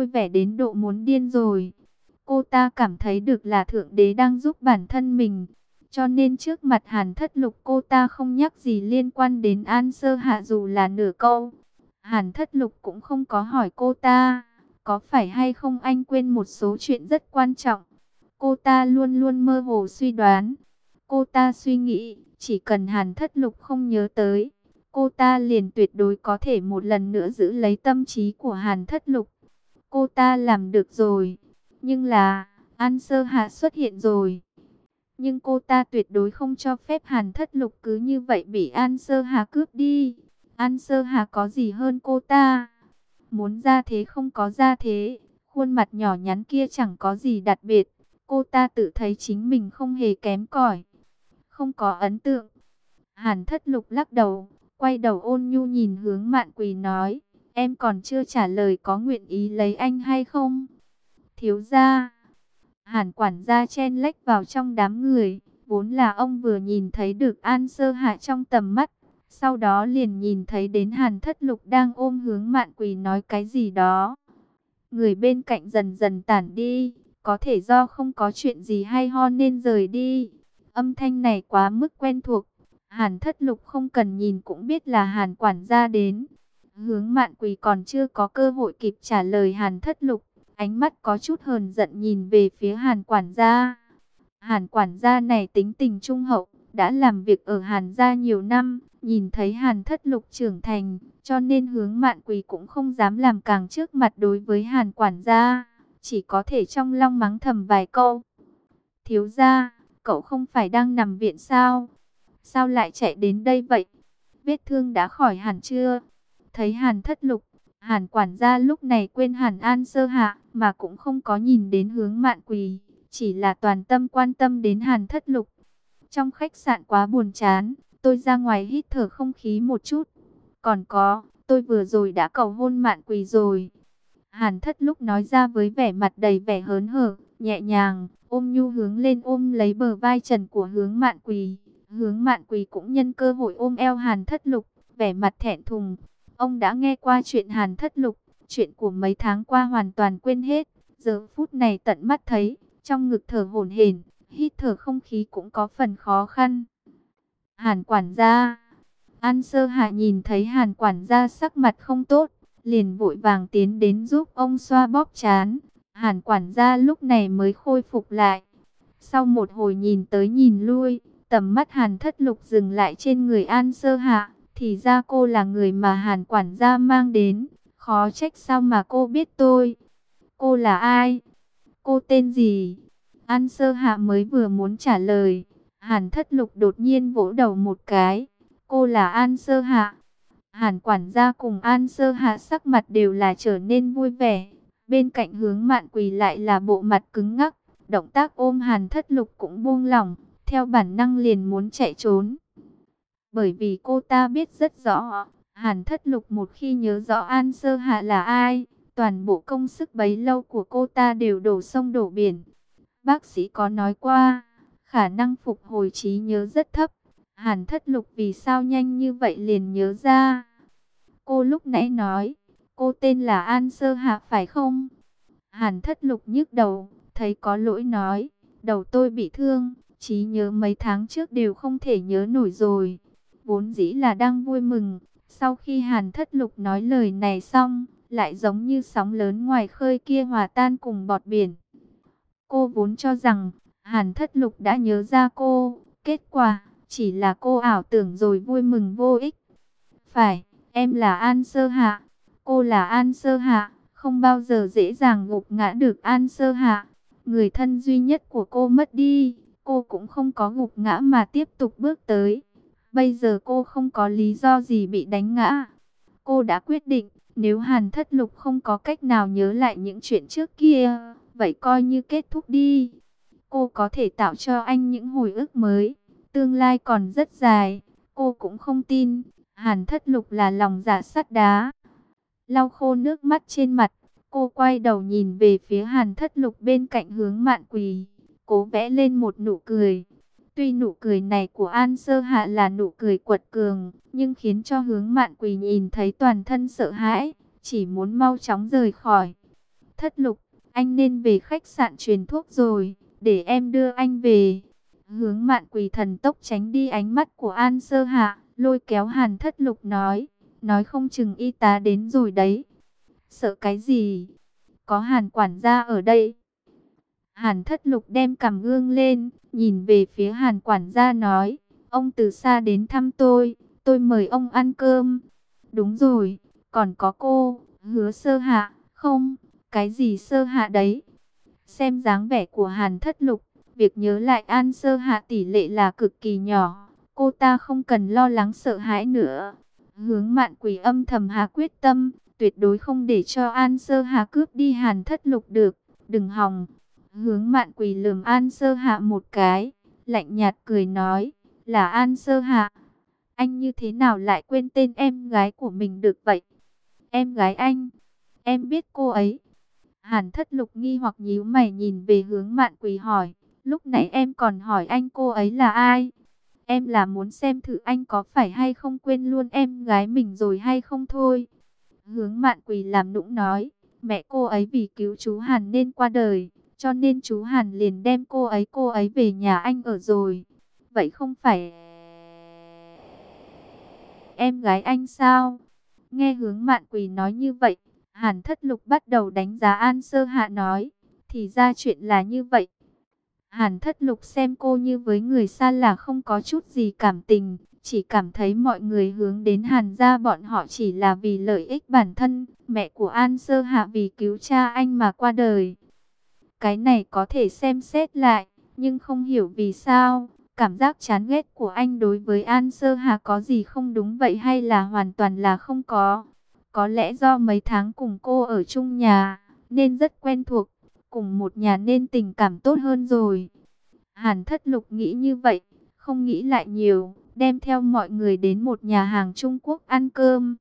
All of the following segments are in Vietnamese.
vui vẻ đến độ muốn điên rồi. Cô ta cảm thấy được là Thượng Đế đang giúp bản thân mình. Cho nên trước mặt Hàn Thất Lục cô ta không nhắc gì liên quan đến An Sơ Hạ dù là nửa câu. Hàn Thất Lục cũng không có hỏi cô ta, có phải hay không anh quên một số chuyện rất quan trọng. Cô ta luôn luôn mơ hồ suy đoán. Cô ta suy nghĩ, chỉ cần Hàn Thất Lục không nhớ tới, cô ta liền tuyệt đối có thể một lần nữa giữ lấy tâm trí của Hàn Thất Lục. Cô ta làm được rồi, nhưng là An Sơ Hạ xuất hiện rồi. Nhưng cô ta tuyệt đối không cho phép Hàn Thất Lục cứ như vậy bị An Sơ Hà cướp đi. An Sơ Hà có gì hơn cô ta? Muốn ra thế không có ra thế. Khuôn mặt nhỏ nhắn kia chẳng có gì đặc biệt. Cô ta tự thấy chính mình không hề kém cỏi. Không có ấn tượng. Hàn Thất Lục lắc đầu, quay đầu ôn nhu nhìn hướng Mạn Quỳ nói. Em còn chưa trả lời có nguyện ý lấy anh hay không? Thiếu gia. Hàn quản gia chen lách vào trong đám người, vốn là ông vừa nhìn thấy được An Sơ Hạ trong tầm mắt, sau đó liền nhìn thấy đến Hàn Thất Lục đang ôm hướng Mạn Quỳ nói cái gì đó. Người bên cạnh dần dần tản đi, có thể do không có chuyện gì hay ho nên rời đi. Âm thanh này quá mức quen thuộc, Hàn Thất Lục không cần nhìn cũng biết là Hàn quản gia đến. Hướng Mạn Quỳ còn chưa có cơ hội kịp trả lời Hàn Thất Lục, ánh mắt có chút hờn giận nhìn về phía Hàn quản gia. Hàn quản gia này tính tình trung hậu, đã làm việc ở Hàn gia nhiều năm, nhìn thấy Hàn Thất Lục trưởng thành, cho nên Hướng Mạn Quỳ cũng không dám làm càng trước mặt đối với Hàn quản gia, chỉ có thể trong lòng mắng thầm vài câu. Thiếu gia, cậu không phải đang nằm viện sao? Sao lại chạy đến đây vậy? Vết thương đã khỏi hẳn chưa? Thấy Hàn Thất Lục, Hàn quản gia lúc này quên hẳn An Sơ Hạ, mà cũng không có nhìn đến Hướng Mạn Quỳ, chỉ là toàn tâm quan tâm đến Hàn Thất Lục. Trong khách sạn quá buồn chán, tôi ra ngoài hít thở không khí một chút. Còn có, tôi vừa rồi đã cầu hôn Mạn Quỳ rồi. Hàn Thất Lục nói ra với vẻ mặt đầy vẻ hớn hở, nhẹ nhàng, ôm nhu hướng lên ôm lấy bờ vai trần của Hướng Mạn Quỳ. Hướng Mạn Quỳ cũng nhân cơ hội ôm eo Hàn Thất Lục, vẻ mặt thẹn thùng. Ông đã nghe qua chuyện Hàn Thất Lục, chuyện của mấy tháng qua hoàn toàn quên hết. Giờ phút này tận mắt thấy, trong ngực thở hổn hển, hít thở không khí cũng có phần khó khăn. Hàn quản gia, An Sơ Hạ nhìn thấy Hàn quản gia sắc mặt không tốt, liền vội vàng tiến đến giúp ông xoa bóp trán. Hàn quản gia lúc này mới khôi phục lại. Sau một hồi nhìn tới nhìn lui, tầm mắt Hàn Thất Lục dừng lại trên người An Sơ Hạ. Thì ra cô là người mà Hàn quản gia mang đến. Khó trách sao mà cô biết tôi. Cô là ai? Cô tên gì? An Sơ Hạ mới vừa muốn trả lời, Hàn Thất Lục đột nhiên vỗ đầu một cái. Cô là An Sơ Hạ. Hàn quản gia cùng An Sơ Hạ sắc mặt đều là trở nên vui vẻ. Bên cạnh Hướng Mạn Quỳ lại là bộ mặt cứng ngắc. Động tác ôm Hàn Thất Lục cũng buông lỏng, theo bản năng liền muốn chạy trốn. Bởi vì cô ta biết rất rõ, Hàn Thất Lục một khi nhớ rõ An Sơ Hạ là ai, toàn bộ công sức bấy lâu của cô ta đều đổ sông đổ biển. Bác sĩ có nói qua, khả năng phục hồi trí nhớ rất thấp. Hàn Thất Lục vì sao nhanh như vậy liền nhớ ra? Cô lúc nãy nói, cô tên là An Sơ Hạ phải không? Hàn Thất Lục nhức đầu, thấy có lỗi nói, đầu tôi bị thương, trí nhớ mấy tháng trước đều không thể nhớ nổi rồi. Vốn dĩ là đang vui mừng, sau khi Hàn Thất Lục nói lời này xong, lại giống như sóng lớn ngoài khơi kia hòa tan cùng bọt biển. Cô vốn cho rằng Hàn Thất Lục đã nhớ ra cô, kết quả chỉ là cô ảo tưởng rồi vui mừng vô ích. Phải, em là An Sơ Hạ, cô là An Sơ Hạ, không bao giờ dễ dàng gục ngã được An Sơ Hạ. Người thân duy nhất của cô mất đi, cô cũng không có gục ngã mà tiếp tục bước tới. Bây giờ cô không có lý do gì bị đánh ngã. Cô đã quyết định, nếu Hàn Thất Lục không có cách nào nhớ lại những chuyện trước kia, vậy coi như kết thúc đi. Cô có thể tạo cho anh những hồi ức mới. Tương lai còn rất dài. Cô cũng không tin Hàn Thất Lục là lòng dạ sắt đá. Lau khô nước mắt trên mặt, cô quay đầu nhìn về phía Hàn Thất Lục bên cạnh Hướng Mạn Quỳ, cố vẽ lên một nụ cười. Tuy nụ cười này của An Sơ Hạ là nụ cười quật cường, nhưng khiến cho Hướng Mạn Quỳ nhìn thấy toàn thân sợ hãi, chỉ muốn mau chóng rời khỏi. Thất Lục, anh nên về khách sạn truyền thuốc rồi, để em đưa anh về. Hướng Mạn Quỳ thần tốc tránh đi ánh mắt của An Sơ Hạ, lôi kéo Hàn Thất Lục nói không chừng y tá đến rồi đấy. Sợ cái gì? Có Hàn quản gia ở đây. Hàn Thất Lục đem cằm gương lên, nhìn về phía Hàn quản gia nói, ông từ xa đến thăm tôi mời ông ăn cơm. Đúng rồi, còn có cô, Hứa Sơ Hạ, không, cái gì Sơ Hạ đấy? Xem dáng vẻ của Hàn Thất Lục, việc nhớ lại An Sơ Hạ tỷ lệ là cực kỳ nhỏ, cô ta không cần lo lắng sợ hãi nữa. Hướng Mạn Quỳ âm thầm hạ quyết tâm, tuyệt đối không để cho An Sơ Hạ cướp đi Hàn Thất Lục được, đừng hòng. Hướng Mạn Quỳ lườm An Sơ Hạ một cái, lạnh nhạt cười nói, là An Sơ Hạ. Anh như thế nào lại quên tên em gái của mình được vậy? Em gái anh, em biết cô ấy. Hàn Thất Lục nghi hoặc nhíu mày nhìn về Hướng Mạn Quỳ hỏi, lúc nãy em còn hỏi anh cô ấy là ai? Em là muốn xem thử anh có phải hay không quên luôn em gái mình rồi hay không thôi. Hướng Mạn Quỳ làm nũng nói, mẹ cô ấy vì cứu chú Hàn nên qua đời, cho nên chú Hàn liền đem cô ấy về nhà anh ở rồi. Vậy không phải em gái anh sao? Nghe Hướng Mạn Quỳ nói như vậy, Hàn Thất Lục bắt đầu đánh giá An Sơ Hạ nói, thì ra chuyện là như vậy. Hàn Thất Lục xem cô như với người xa lạ không có chút gì cảm tình, chỉ cảm thấy mọi người hướng đến Hàn gia bọn họ chỉ là vì lợi ích bản thân. Mẹ của An Sơ Hạ vì cứu cha anh mà qua đời. Cái này có thể xem xét lại, nhưng không hiểu vì sao, cảm giác chán ghét của anh đối với An Sơ Hạ có gì không đúng vậy hay là hoàn toàn là không có. Có lẽ do mấy tháng cùng cô ở chung nhà, nên rất quen thuộc, cùng một nhà nên tình cảm tốt hơn rồi. Hàn Thất Lục nghĩ như vậy, không nghĩ lại nhiều, đem theo mọi người đến một nhà hàng Trung Quốc ăn cơm.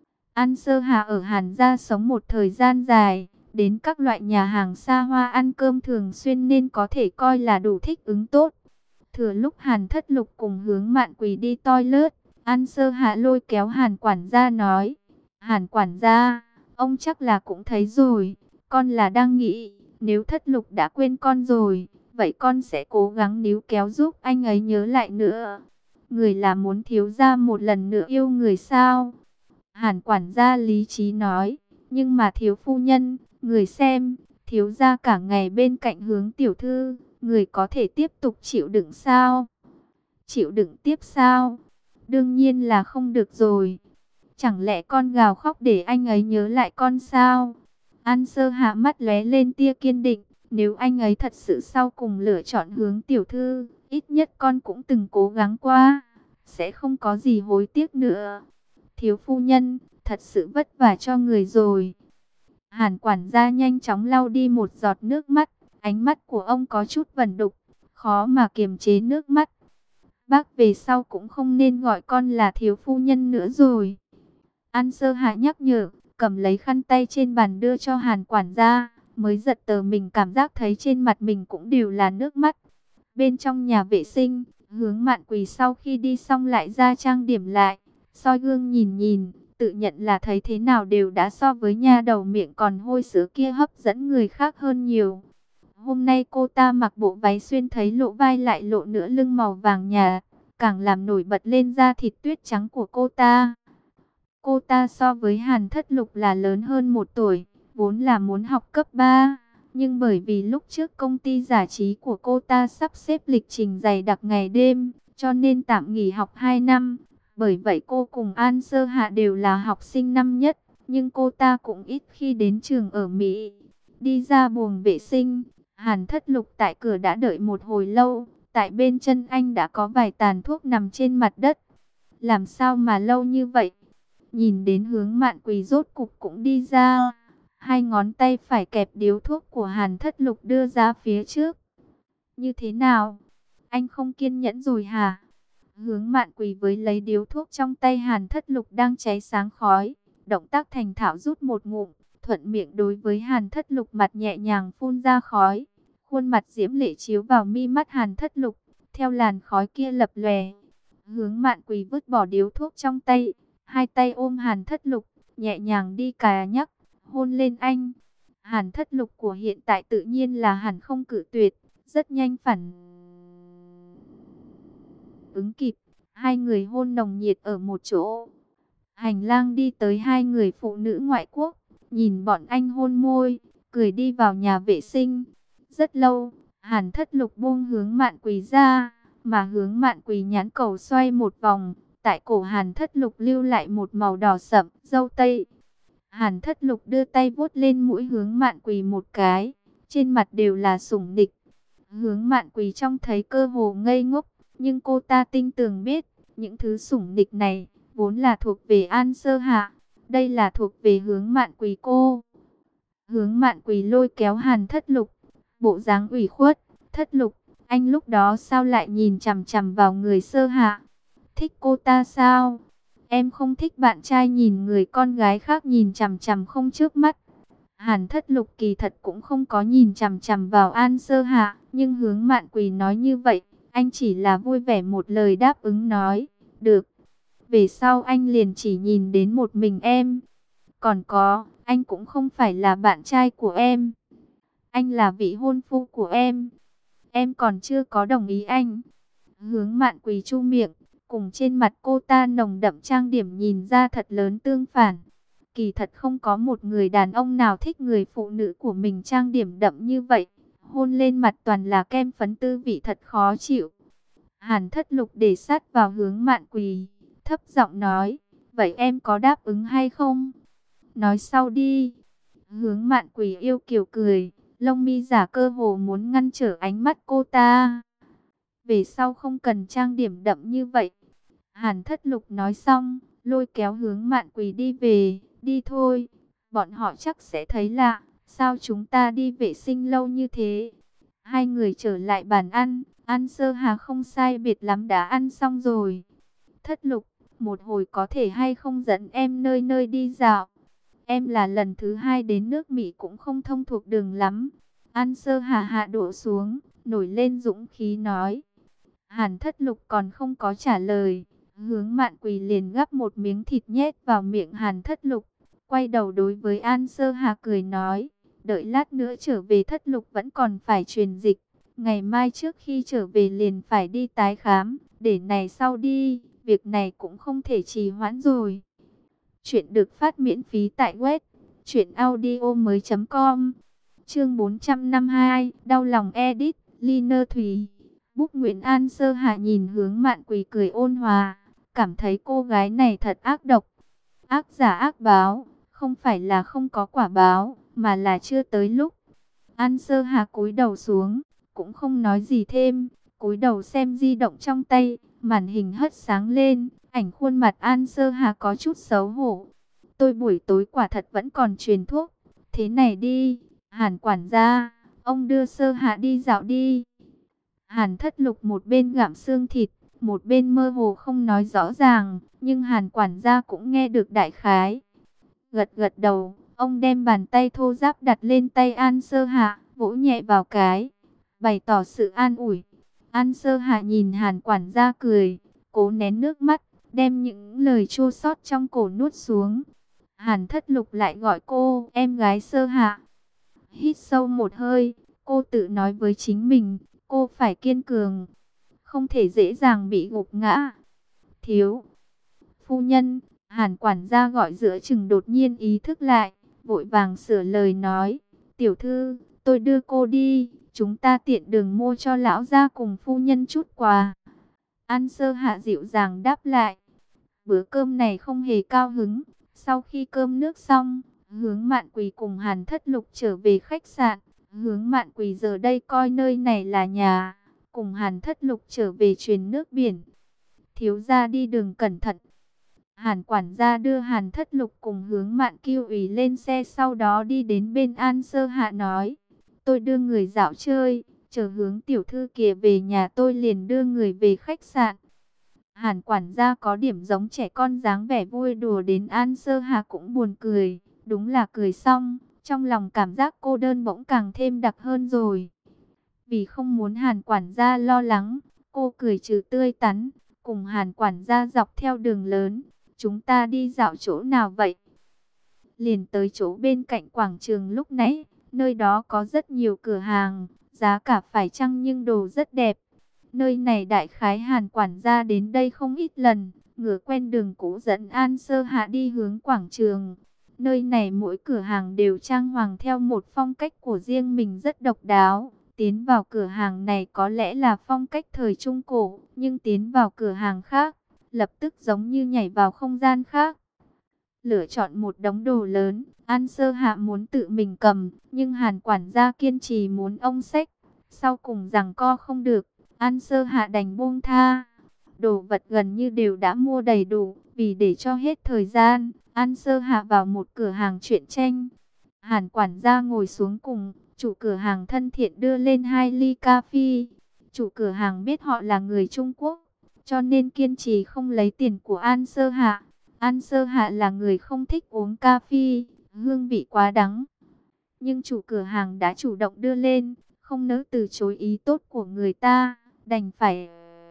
An Sơ Hà ở Hàn gia sống một thời gian dài, đến các loại nhà hàng xa hoa ăn cơm thường xuyên nên có thể coi là đủ thích ứng tốt. Thừa lúc Hàn Thất Lục cùng Hướng Mạn Quỳ đi toilet, An Sơ Hà lôi kéo Hàn quản gia nói, Hàn quản gia, ông chắc là cũng thấy rồi, con là đang nghĩ, nếu Thất Lục đã quên con rồi, vậy con sẽ cố gắng níu kéo giúp anh ấy nhớ lại nữa. Người là muốn thiếu gia một lần nữa yêu người sao? Hàn quản gia lý trí nói, nhưng mà thiếu phu nhân, người xem, thiếu gia cả ngày bên cạnh Hướng tiểu thư, người có thể tiếp tục chịu đựng sao? Chịu đựng tiếp sao? Đương nhiên là không được rồi. Chẳng lẽ con gào khóc để anh ấy nhớ lại con sao? An Sơ hạ mắt lóe lên tia kiên định, nếu anh ấy thật sự sau cùng lựa chọn Hướng tiểu thư, ít nhất con cũng từng cố gắng qua, sẽ không có gì hối tiếc nữa. Thiếu phu nhân, thật sự vất vả cho người rồi. Hàn quản gia nhanh chóng lau đi một giọt nước mắt, ánh mắt của ông có chút vẩn đục, khó mà kiềm chế nước mắt. Bác về sau cũng không nên gọi con là thiếu phu nhân nữa rồi. An Sơ Hạ nhắc nhở, cầm lấy khăn tay trên bàn đưa cho Hàn quản gia, mới giật tờ mình cảm giác thấy trên mặt mình cũng đều là nước mắt. Bên trong nhà vệ sinh, Hướng Mạn Quỳ sau khi đi xong lại ra trang điểm lại, soi gương nhìn nhìn, tự nhận là thấy thế nào đều đã so với nha đầu miệng còn hôi sữa kia hấp dẫn người khác hơn nhiều. Hôm nay cô ta mặc bộ váy xuyên thấy lộ vai lại lộ nửa lưng màu vàng nhạt, càng làm nổi bật lên da thịt tuyết trắng của cô ta. Cô ta so với Hàn Thất Lục là lớn hơn 1 tuổi, vốn là muốn học cấp 3. Nhưng bởi vì lúc trước công ty giải trí của cô ta sắp xếp lịch trình dày đặc ngày đêm, cho nên tạm nghỉ học 2 năm. Bởi vậy cô cùng An Sơ Hạ đều là học sinh năm nhất, nhưng cô ta cũng ít khi đến trường ở Mỹ. Đi ra buồng vệ sinh, Hàn Thất Lục tại cửa đã đợi một hồi lâu, tại bên chân anh đã có vài tàn thuốc nằm trên mặt đất. Làm sao mà lâu như vậy? Nhìn đến Hướng Mạn Quỳ rốt cục cũng đi ra, hai ngón tay phải kẹp điếu thuốc của Hàn Thất Lục đưa ra phía trước. Như thế nào? Anh không kiên nhẫn rồi hả? Hướng Mạn Quỳ với lấy điếu thuốc trong tay Hàn Thất Lục đang cháy sáng khói, động tác thành thạo rút một ngụm, thuận miệng đối với Hàn Thất Lục mặt nhẹ nhàng phun ra khói. Khuôn mặt diễm lệ chiếu vào mi mắt Hàn Thất Lục, theo làn khói kia lập lòe. Hướng Mạn Quỳ vứt bỏ điếu thuốc trong tay, hai tay ôm Hàn Thất Lục, nhẹ nhàng đi cà nhắc, hôn lên anh. Hàn Thất Lục của hiện tại tự nhiên là hẳn không cự tuyệt, rất nhanh phản ứng kịp, hai người hôn nồng nhiệt ở một chỗ. Hành lang đi tới hai người phụ nữ ngoại quốc, nhìn bọn anh hôn môi, cười đi vào nhà vệ sinh. Rất lâu, Hàn Thất Lục buông Hướng Mạn Quỳ ra, mà Hướng Mạn Quỳ nhãn cầu xoay một vòng, tại cổ Hàn Thất Lục lưu lại một màu đỏ sậm, dâu tây. Hàn Thất Lục đưa tay vuốt lên mũi Hướng Mạn Quỳ một cái, trên mặt đều là sủng nịch. Hướng Mạn Quỳ trông thấy cơ hồ ngây ngốc, nhưng cô ta tinh tường biết, những thứ sủng nịch này vốn là thuộc về An Sơ Hạ, đây là thuộc về Hướng Mạn Quỳ cô. Hướng Mạn Quỳ lôi kéo Hàn Thất Lục, bộ dáng ủy khuất. Thất Lục, anh lúc đó sao lại nhìn chằm chằm vào người Sơ Hạ? Thích cô ta sao? Em không thích bạn trai nhìn người con gái khác nhìn chằm chằm không trước mắt. Hàn Thất Lục kỳ thật cũng không có nhìn chằm chằm vào An Sơ Hạ, nhưng Hướng Mạn Quỳ nói như vậy, anh chỉ là vui vẻ một lời đáp ứng nói, được. Về sau anh liền chỉ nhìn đến một mình em. Còn có, anh cũng không phải là bạn trai của em. Anh là vị hôn phu của em. Em còn chưa có đồng ý anh. Hướng Mạn Quỳ chu miệng, cùng trên mặt cô ta nồng đậm trang điểm nhìn ra thật lớn tương phản. Kỳ thật không có một người đàn ông nào thích người phụ nữ của mình trang điểm đậm như vậy. Hôn lên mặt toàn là kem phấn, tư vị thật khó chịu. Hàn Thất Lục để sát vào Hướng Mạn Quỳ, thấp giọng nói, vậy em có đáp ứng hay không? Nói sau đi. Hướng Mạn Quỳ yêu kiều cười, lông mi giả cơ hồ muốn ngăn trở ánh mắt cô ta. Về sau không cần trang điểm đậm như vậy. Hàn Thất Lục nói xong, lôi kéo Hướng Mạn Quỳ đi về, đi thôi. Bọn họ chắc sẽ thấy lạ, sao chúng ta đi vệ sinh lâu như thế? Hai người trở lại bàn ăn, An Sơ Hà không sai biệt lắm đã ăn xong rồi. Thất Lục, một hồi có thể hay không dẫn em nơi nơi đi dạo? Em là lần thứ hai đến nước Mỹ cũng không thông thuộc đường lắm. An Sơ Hà hạ đổ xuống, nổi lên dũng khí nói. Hàn Thất Lục còn không có trả lời, Hướng Mạn Quỳ liền gắp một miếng thịt nhét vào miệng Hàn Thất Lục, quay đầu đối với An Sơ Hà cười nói, đợi lát nữa trở về Thất Lục vẫn còn phải truyền dịch, ngày mai trước khi trở về liền phải đi tái khám, để này sau đi, việc này cũng không thể trì hoãn rồi. Chuyện được phát miễn phí tại web truyệnaudiomoi.com. Chương 452, đau lòng edit, Liner Thùy. Búc Nguyễn An Sơ Hạ nhìn Hướng Mạn Quỳ cười ôn hòa, cảm thấy cô gái này thật ác độc. Ác giả ác báo, không phải là không có quả báo, mà là chưa tới lúc. An Sơ Hạ cúi đầu xuống, cũng không nói gì thêm, cúi đầu xem di động trong tay, màn hình hất sáng lên, ảnh khuôn mặt An Sơ Hạ có chút xấu hổ. Tôi buổi tối quả thật vẫn còn truyền thuốc. Thế này đi, Hàn quản gia, ông đưa Sơ Hạ đi dạo đi. Hàn Thất Lục một bên gặm xương thịt, một bên mơ hồ không nói rõ ràng, nhưng Hàn quản gia cũng nghe được đại khái. Gật gật đầu, ông đem bàn tay thô ráp đặt lên tay An Sơ Hạ, vỗ nhẹ vào cái, bày tỏ sự an ủi. An Sơ Hạ nhìn Hàn quản gia cười, cố nén nước mắt, đem những lời chua xót trong cổ nuốt xuống. Hàn Thất Lục lại gọi cô, em gái Sơ Hạ. Hít sâu một hơi, cô tự nói với chính mình, cô phải kiên cường, không thể dễ dàng bị gục ngã. Thiếu phu nhân, Hàn quản gia gọi giữa chừng đột nhiên ý thức lại, vội vàng sửa lời nói, tiểu thư, tôi đưa cô đi, chúng ta tiện đường mua cho lão gia cùng phu nhân chút quà. An Sơ Hạ dịu dàng đáp lại, bữa cơm này không hề cao hứng. Sau khi cơm nước xong, Hướng Mạn Quỳ cùng Hàn Thất Lục trở về khách sạn. Hướng Mạn Quỳ giờ đây coi nơi này là nhà, cùng Hàn Thất Lục trở về truyền nước biển. Thiếu gia đi đường cẩn thận. Hàn quản gia đưa Hàn Thất Lục cùng Hướng Mạn Kiêu ủy lên xe, sau đó đi đến bên An Sơ Hạ nói, tôi đưa người dạo chơi, chờ Hướng tiểu thư kia về nhà tôi liền đưa người về khách sạn. Hàn quản gia có điểm giống trẻ con, dáng vẻ vui đùa đến An Sơ Hà cũng buồn cười. Đúng là cười xong, trong lòng cảm giác cô đơn bỗng càng thêm đặc hơn rồi. Vì không muốn Hàn quản gia lo lắng, cô cười trừ tươi tắn, cùng Hàn quản gia dọc theo đường lớn. Chúng ta đi dạo chỗ nào vậy? Liền tới chỗ bên cạnh quảng trường lúc nãy. Nơi đó có rất nhiều cửa hàng, giá cả phải chăng nhưng đồ rất đẹp. Nơi này đại khái Hàn quản gia đến đây không ít lần, ngựa quen đường cũ dẫn An Sơ Hạ đi hướng quảng trường. Nơi này mỗi cửa hàng đều trang hoàng theo một phong cách của riêng mình rất độc đáo. Tiến vào cửa hàng này có lẽ là phong cách thời Trung Cổ, nhưng tiến vào cửa hàng khác, lập tức giống như nhảy vào không gian khác. Lựa chọn một đống đồ lớn, An Sơ Hạ muốn tự mình cầm, nhưng Hàn quản gia kiên trì muốn ông xách. Sau cùng giằng co không được, An Sơ Hạ đành buông tha. Đồ vật gần như đều đã mua đầy đủ, vì để cho hết thời gian, An Sơ Hạ vào một cửa hàng truyện tranh. Hàn quản gia ngồi xuống cùng, chủ cửa hàng thân thiện đưa lên 2 ly cà phê. Chủ cửa hàng biết họ là người Trung Quốc, cho nên kiên trì không lấy tiền của An Sơ Hạ. An Sơ Hạ là người không thích uống cà phê, hương vị quá đắng. Nhưng chủ cửa hàng đã chủ động đưa lên, không nỡ từ chối ý tốt của người ta, đành phải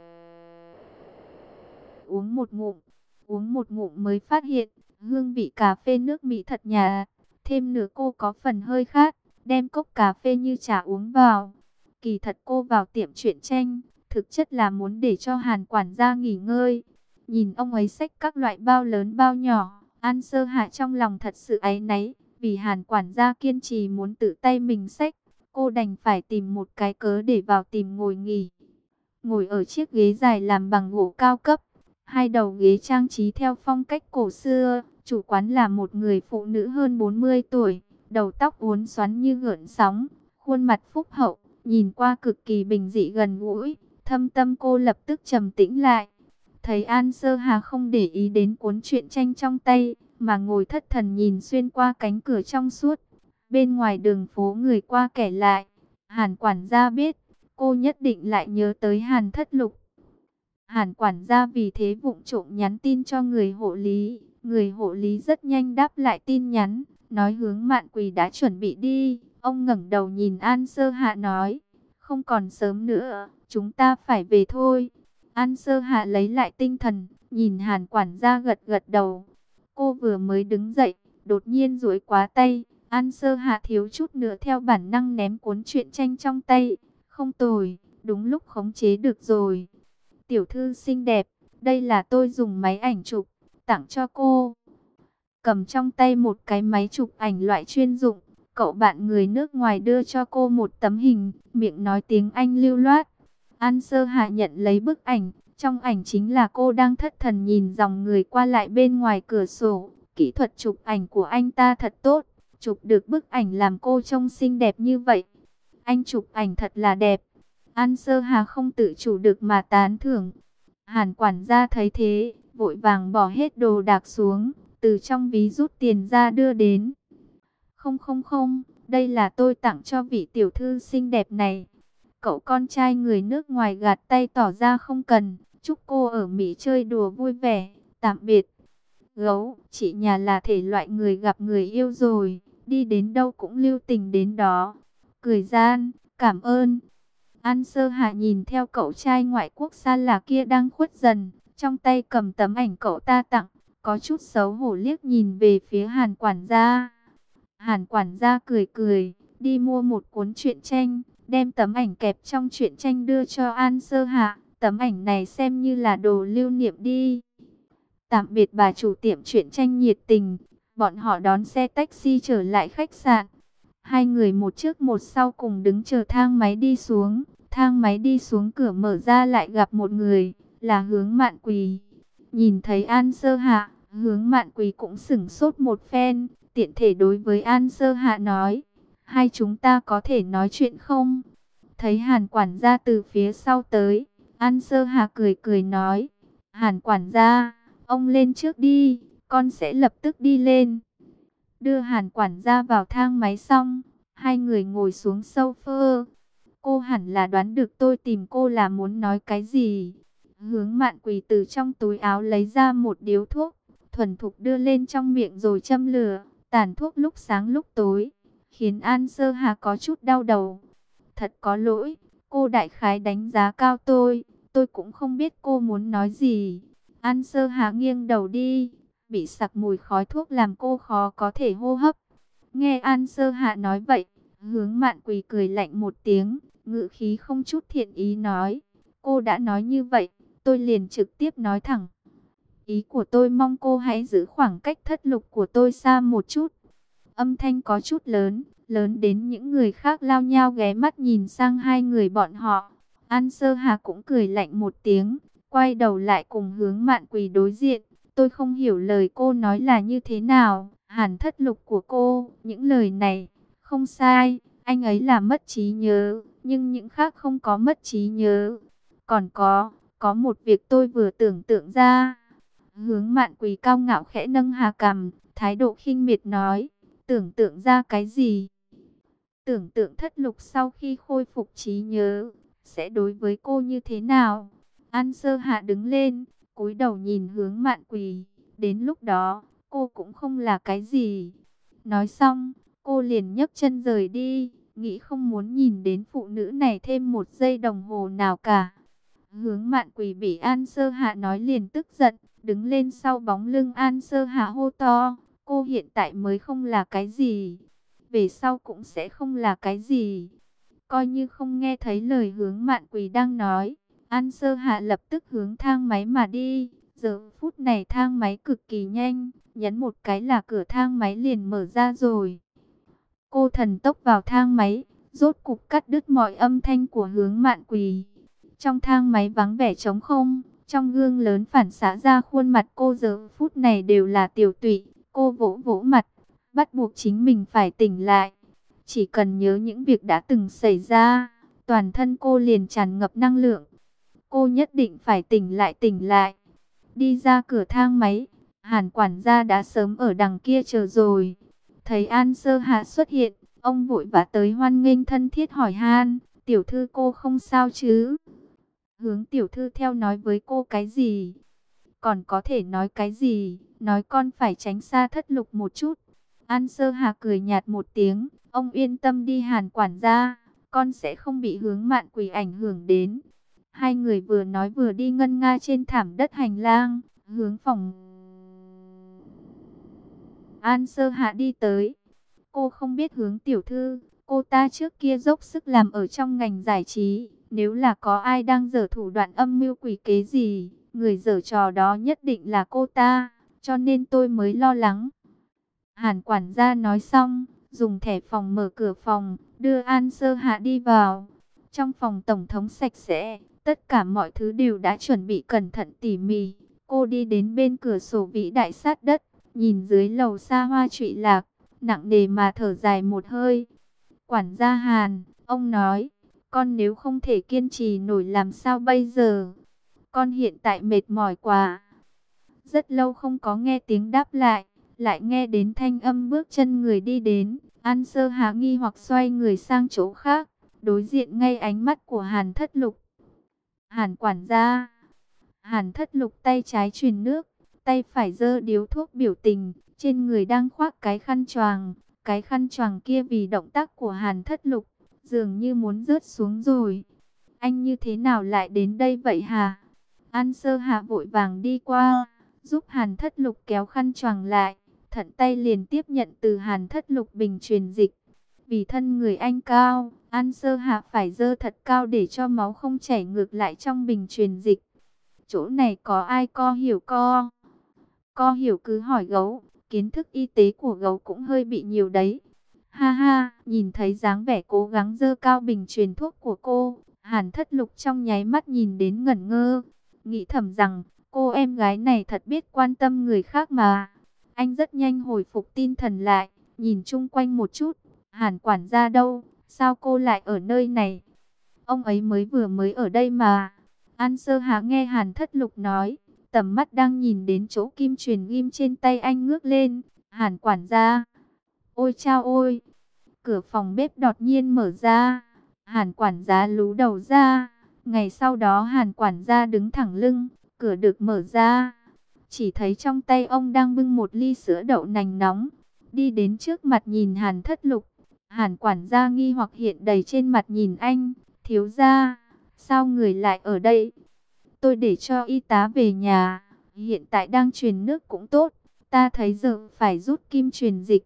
uống một ngụm. Uống một ngụm mới phát hiện, hương vị cà phê nước Mỹ thật nhạt. Thêm nữa cô có phần hơi khát, đem cốc cà phê như trà uống vào. Kỳ thật cô vào tiệm truyện tranh, thực chất là muốn để cho Hàn quản gia nghỉ ngơi. Nhìn ông ấy xách các loại bao lớn bao nhỏ, An Sơ Hạ trong lòng thật sự áy náy, vì Hàn quản gia kiên trì muốn tự tay mình xách. Cô đành phải tìm một cái cớ để vào tìm ngồi nghỉ. Ngồi ở chiếc ghế dài làm bằng gỗ cao cấp, hai đầu ghế trang trí theo phong cách cổ xưa. Chủ quán là một người phụ nữ hơn 40 tuổi, đầu tóc uốn xoắn như gợn sóng, khuôn mặt phúc hậu, nhìn qua cực kỳ bình dị gần gũi. Thâm tâm cô lập tức trầm tĩnh lại. Thấy An Sơ Hà không để ý đến cuốn truyện tranh trong tay, mà ngồi thất thần nhìn xuyên qua cánh cửa trong suốt. Bên ngoài đường phố người qua kẻ lại. Hàn quản gia biết, cô nhất định lại nhớ tới Hàn Thất Lục. Hàn quản gia vì thế vụng trộm nhắn tin cho người hộ lý. Người hộ lý rất nhanh đáp lại tin nhắn, nói Hướng Mạn Quỳ đã chuẩn bị đi. Ông ngẩng đầu nhìn An Sơ Hạ nói, không còn sớm nữa, chúng ta phải về thôi. An Sơ Hạ lấy lại tinh thần, nhìn Hàn quản gia gật gật đầu. Cô vừa mới đứng dậy, đột nhiên duỗi quá tay. An Sơ Hạ thiếu chút nữa theo bản năng ném cuốn truyện tranh trong tay. Không tồi, đúng lúc khống chế được rồi. Tiểu thư xinh đẹp, đây là tôi dùng máy ảnh chụp, tặng cho cô. Cầm trong tay một cái máy chụp ảnh loại chuyên dụng, cậu bạn người nước ngoài đưa cho cô một tấm hình, miệng nói tiếng Anh lưu loát. An Sơ Hạ nhận lấy bức ảnh, trong ảnh chính là cô đang thất thần nhìn dòng người qua lại bên ngoài cửa sổ. Kỹ thuật chụp ảnh của anh ta thật tốt, chụp được bức ảnh làm cô trông xinh đẹp như vậy. Anh chụp ảnh thật là đẹp. An Sơ Hà không tự chủ được mà tán thưởng. Hàn quản gia thấy thế, vội vàng bỏ hết đồ đạc xuống, từ trong ví rút tiền ra đưa đến. Không không không, đây là tôi tặng cho vị tiểu thư xinh đẹp này. Cậu con trai người nước ngoài gạt tay tỏ ra không cần, chúc cô ở Mỹ chơi đùa vui vẻ, tạm biệt. Gấu, chị nhà là thể loại người gặp người yêu rồi, đi đến đâu cũng lưu tình đến đó. Cười gian, cảm ơn. An Sơ Hạ nhìn theo cậu trai ngoại quốc xa lạ kia đang khuất dần, trong tay cầm tấm ảnh cậu ta tặng, có chút xấu hổ liếc nhìn về phía Hàn quản gia. Hàn quản gia cười cười, đi mua một cuốn truyện tranh, đem tấm ảnh kẹp trong truyện tranh đưa cho An Sơ Hạ. Tấm ảnh này xem như là đồ lưu niệm đi. Tạm biệt bà chủ tiệm truyện tranh nhiệt tình, bọn họ đón xe taxi trở lại khách sạn. Hai người một trước một sau cùng đứng chờ thang máy đi xuống. Thang máy đi xuống cửa mở ra lại gặp một người, là Hướng Mạn Quỳ. Nhìn thấy An Sơ Hạ, Hướng Mạn Quỳ cũng sửng sốt một phen, tiện thể đối với An Sơ Hạ nói, hai chúng ta có thể nói chuyện không? Thấy Hàn quản gia từ phía sau tới, An Sơ Hạ cười cười nói, Hàn quản gia, ông lên trước đi, con sẽ lập tức đi lên. Đưa Hàn quản gia vào thang máy xong, hai người ngồi xuống sofa. Cô hẳn là đoán được tôi tìm cô là muốn nói cái gì. Hướng Mạn Quỳ từ trong túi áo lấy ra một điếu thuốc, thuần thục đưa lên trong miệng rồi châm lửa, tàn thuốc lúc sáng lúc tối, khiến An Sơ Hà có chút đau đầu. Thật có lỗi, cô đại khái đánh giá cao tôi cũng không biết cô muốn nói gì. An Sơ Hà nghiêng đầu đi, bị sặc mùi khói thuốc làm cô khó có thể hô hấp. Nghe An Sơ Hạ nói vậy, Hướng Mạn Quỳ cười lạnh một tiếng, ngữ khí không chút thiện ý nói, cô đã nói như vậy, tôi liền trực tiếp nói thẳng. Ý của tôi mong cô hãy giữ khoảng cách thất lục của tôi xa một chút. Âm thanh có chút lớn, lớn đến những người khác lao nhao ghé mắt nhìn sang hai người bọn họ. An Sơ Hà cũng cười lạnh một tiếng, quay đầu lại cùng Hướng Mạn Quỳ đối diện. Tôi không hiểu lời cô nói là như thế nào. Hàn thất lục của cô, những lời này, không sai, anh ấy là mất trí nhớ, nhưng những khác không có mất trí nhớ. Còn có một việc tôi vừa tưởng tượng ra. Hướng Mạn Quỳ cao ngạo khẽ nâng hà cằm, thái độ khinh miệt nói, tưởng tượng ra cái gì? Tưởng tượng thất lục sau khi khôi phục trí nhớ, sẽ đối với cô như thế nào? An Sơ Hạ đứng lên, cúi đầu nhìn Hướng Mạn Quỳ, đến lúc đó, cô cũng không là cái gì. Nói xong, cô liền nhấc chân rời đi, nghĩ không muốn nhìn đến phụ nữ này thêm một giây đồng hồ nào cả. Hướng Mạn Quỳ bị An Sơ Hạ nói liền tức giận, đứng lên sau bóng lưng An Sơ Hạ hô to, cô hiện tại mới không là cái gì, về sau cũng sẽ không là cái gì. Coi như không nghe thấy lời Hướng Mạn Quỳ đang nói, An Sơ Hạ lập tức hướng thang máy mà đi. Giờ phút này thang máy cực kỳ nhanh, nhấn một cái là cửa thang máy liền mở ra rồi. Cô thần tốc vào thang máy, rốt cục cắt đứt mọi âm thanh của Hướng Mạn Quỳ. Trong thang máy vắng vẻ trống không, trong gương lớn phản xạ ra khuôn mặt cô giờ phút này đều là tiểu tụy. Cô vỗ vỗ mặt, bắt buộc chính mình phải tỉnh lại. Chỉ cần nhớ những việc đã từng xảy ra, toàn thân cô liền tràn ngập năng lượng. Cô nhất định phải tỉnh lại tỉnh lại. Đi ra cửa thang máy, Hàn quản gia đã sớm ở đằng kia chờ rồi. Thấy An Sơ Hạ xuất hiện, ông vội vã tới hoan nghênh thân thiết hỏi han, tiểu thư cô không sao chứ? Hướng tiểu thư theo nói với cô cái gì? Còn có thể nói cái gì? Nói con phải tránh xa thất lục một chút. An Sơ Hà cười nhạt một tiếng, ông yên tâm đi Hàn quản gia, con sẽ không bị Hướng Mạn Quỳ ảnh hưởng đến. Hai người vừa nói vừa đi ngân nga trên thảm đất hành lang, hướng phòng An Sơ Hạ đi tới. Cô không biết Hướng tiểu thư, cô ta trước kia dốc sức làm ở trong ngành giải trí. Nếu là có ai đang giở thủ đoạn âm mưu quỷ kế gì, người giở trò đó nhất định là cô ta, cho nên tôi mới lo lắng. Hàn quản gia nói xong, dùng thẻ phòng mở cửa phòng, đưa An Sơ Hạ đi vào. Trong phòng tổng thống sạch sẽ, tất cả mọi thứ đều đã chuẩn bị cẩn thận tỉ mỉ. Cô đi đến bên cửa sổ vĩ đại sát đất, nhìn dưới lầu xa hoa trụy lạc, nặng nề mà thở dài một hơi. Quản gia Hàn, ông nói, con nếu không thể kiên trì nổi làm sao bây giờ? Con hiện tại mệt mỏi quá. Rất lâu không có nghe tiếng đáp lại, lại nghe đến thanh âm bước chân người đi đến. An Sơ Hà nghi hoặc xoay người sang chỗ khác, đối diện ngay ánh mắt của Hàn Thất Lục. Hàn quản gia. Hàn Thất Lục tay trái truyền nước, tay phải giơ điếu thuốc biểu tình, trên người đang khoác cái khăn choàng. Cái khăn choàng kia vì động tác của Hàn Thất Lục, dường như muốn rớt xuống rồi. Anh như thế nào lại đến đây vậy hả? An Sơ Hạ vội vàng đi qua, giúp Hàn Thất Lục kéo khăn choàng lại, thận tay liền tiếp nhận từ Hàn Thất Lục bình truyền dịch. Vì thân người anh cao, An Sơ Hạ phải dơ thật cao để cho máu không chảy ngược lại trong bình truyền dịch. Chỗ này có ai co hiểu co? Co hiểu cứ hỏi gấu, kiến thức y tế của gấu cũng hơi bị nhiều đấy. Ha ha, nhìn thấy dáng vẻ cố gắng dơ cao bình truyền thuốc của cô, Hàn Thất Lục trong nháy mắt nhìn đến ngẩn ngơ, nghĩ thầm rằng cô em gái này thật biết quan tâm người khác mà. Anh rất nhanh hồi phục tinh thần lại, nhìn chung quanh một chút, Hàn quản gia đâu, sao cô lại ở nơi này? Ông ấy mới ở đây mà. An Sơ Hà nghe Hàn Thất Lục nói, tầm mắt đang nhìn đến chỗ kim truyền ghim trên tay anh ngước lên. Hàn quản gia. Ôi chao ôi. Cửa phòng bếp đột nhiên mở ra. Hàn quản gia lú đầu ra. Ngày sau đó Hàn quản gia đứng thẳng lưng. Cửa được mở ra. Chỉ thấy trong tay ông đang bưng một ly sữa đậu nành nóng. Đi đến trước mặt nhìn Hàn Thất Lục. Hàn quản gia nghi hoặc hiện đầy trên mặt nhìn anh. Thiếu gia, sao người lại ở đây? Tôi để cho y tá về nhà, hiện tại đang truyền nước cũng tốt, ta thấy giờ phải rút kim truyền dịch.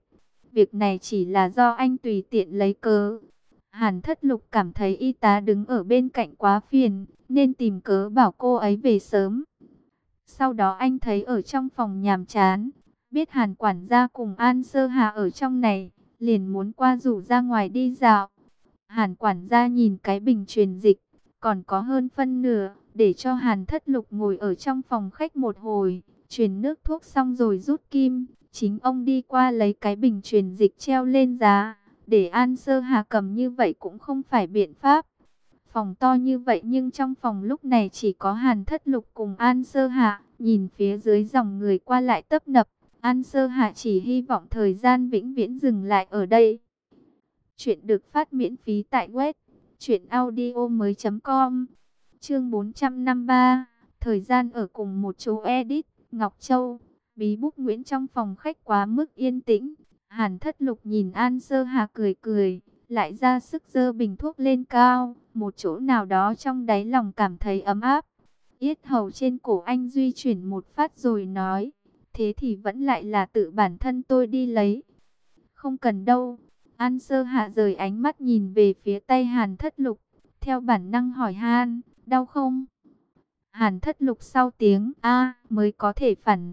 Việc này chỉ là do anh tùy tiện lấy cớ. Hàn Thất Lục cảm thấy y tá đứng ở bên cạnh quá phiền, nên tìm cớ bảo cô ấy về sớm. Sau đó anh thấy ở trong phòng nhàm chán, biết Hàn quản gia cùng An Sơ Hà ở trong này, liền muốn qua rủ ra ngoài đi dạo. Hàn quản gia nhìn cái bình truyền dịch, còn có hơn phân nửa, để cho Hàn Thất Lục ngồi ở trong phòng khách một hồi, truyền nước thuốc xong rồi rút kim. Chính ông đi qua lấy cái bình truyền dịch treo lên giá, để An Sơ Hà cầm, như vậy cũng không phải biện pháp. Phòng to như vậy nhưng trong phòng lúc này chỉ có Hàn Thất Lục cùng An Sơ Hạ, nhìn phía dưới dòng người qua lại tấp nập. An Sơ Hạ chỉ hy vọng thời gian vĩnh viễn dừng lại ở đây. Chuyện được phát miễn phí tại web truyệnaudiomoi.com. Chương 453, thời gian ở cùng một chỗ edit, Ngọc Châu. Bí bút Nguyễn trong phòng khách quá mức yên tĩnh. Hàn Thất Lục nhìn An Sơ Hà cười cười, lại ra sức giơ bình thuốc lên cao, một chỗ nào đó trong đáy lòng cảm thấy ấm áp. Yết hầu trên cổ anh duy chuyển một phát rồi nói, thế thì vẫn lại là tự bản thân tôi đi lấy. Không cần đâu. An Sơ Hạ rời ánh mắt nhìn về phía tay Hàn Thất Lục, theo bản năng hỏi han, đau không? Hàn Thất Lục sau tiếng a mới có thể phản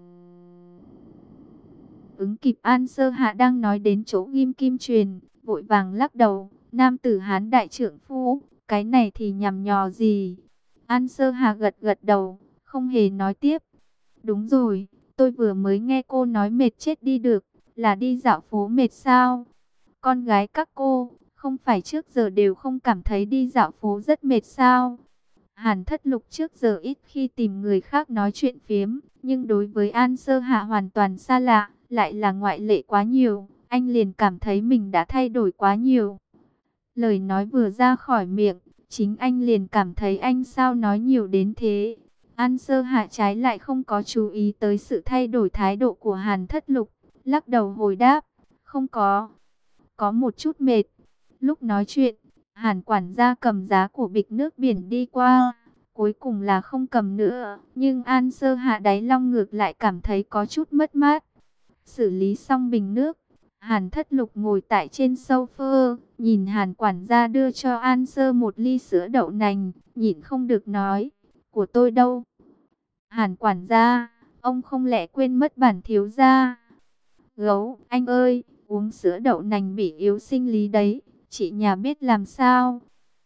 ứng kịp An Sơ Hạ đang nói đến chỗ ghim kim truyền, vội vàng lắc đầu, nam tử Hán đại trượng phu, cái này thì nhằm nhò gì? An Sơ Hạ gật gật đầu, không hề nói tiếp. Đúng rồi, tôi vừa mới nghe cô nói mệt chết đi được, là đi dạo phố mệt sao? Con gái các cô, không phải trước giờ đều không cảm thấy đi dạo phố rất mệt sao? Hàn Thất Lục trước giờ ít khi tìm người khác nói chuyện phiếm, nhưng đối với An Sơ Hạ hoàn toàn xa lạ, lại là ngoại lệ quá nhiều, anh liền cảm thấy mình đã thay đổi quá nhiều. Lời nói vừa ra khỏi miệng, chính anh liền cảm thấy anh sao nói nhiều đến thế. An Sơ Hạ trái lại không có chú ý tới sự thay đổi thái độ của Hàn Thất Lục, lắc đầu hồi đáp, không có một chút mệt. Lúc nói chuyện, Hàn quản gia cầm giá của bịch nước biển đi qua, cuối cùng là không cầm nữa, nhưng An Sơ Hạ đáy lòng ngược lại cảm thấy có chút mất mát. Xử lý xong bình nước, Hàn Thất Lục ngồi tại trên sofa, nhìn Hàn quản gia đưa cho An Sơ một ly sữa đậu nành, nhịn không được nói, của tôi đâu? Hàn quản gia, ông không lẽ quên mất bản thiếu gia? Gấu, anh ơi, uống sữa đậu nành bị yếu sinh lý đấy, chị nhà biết làm sao?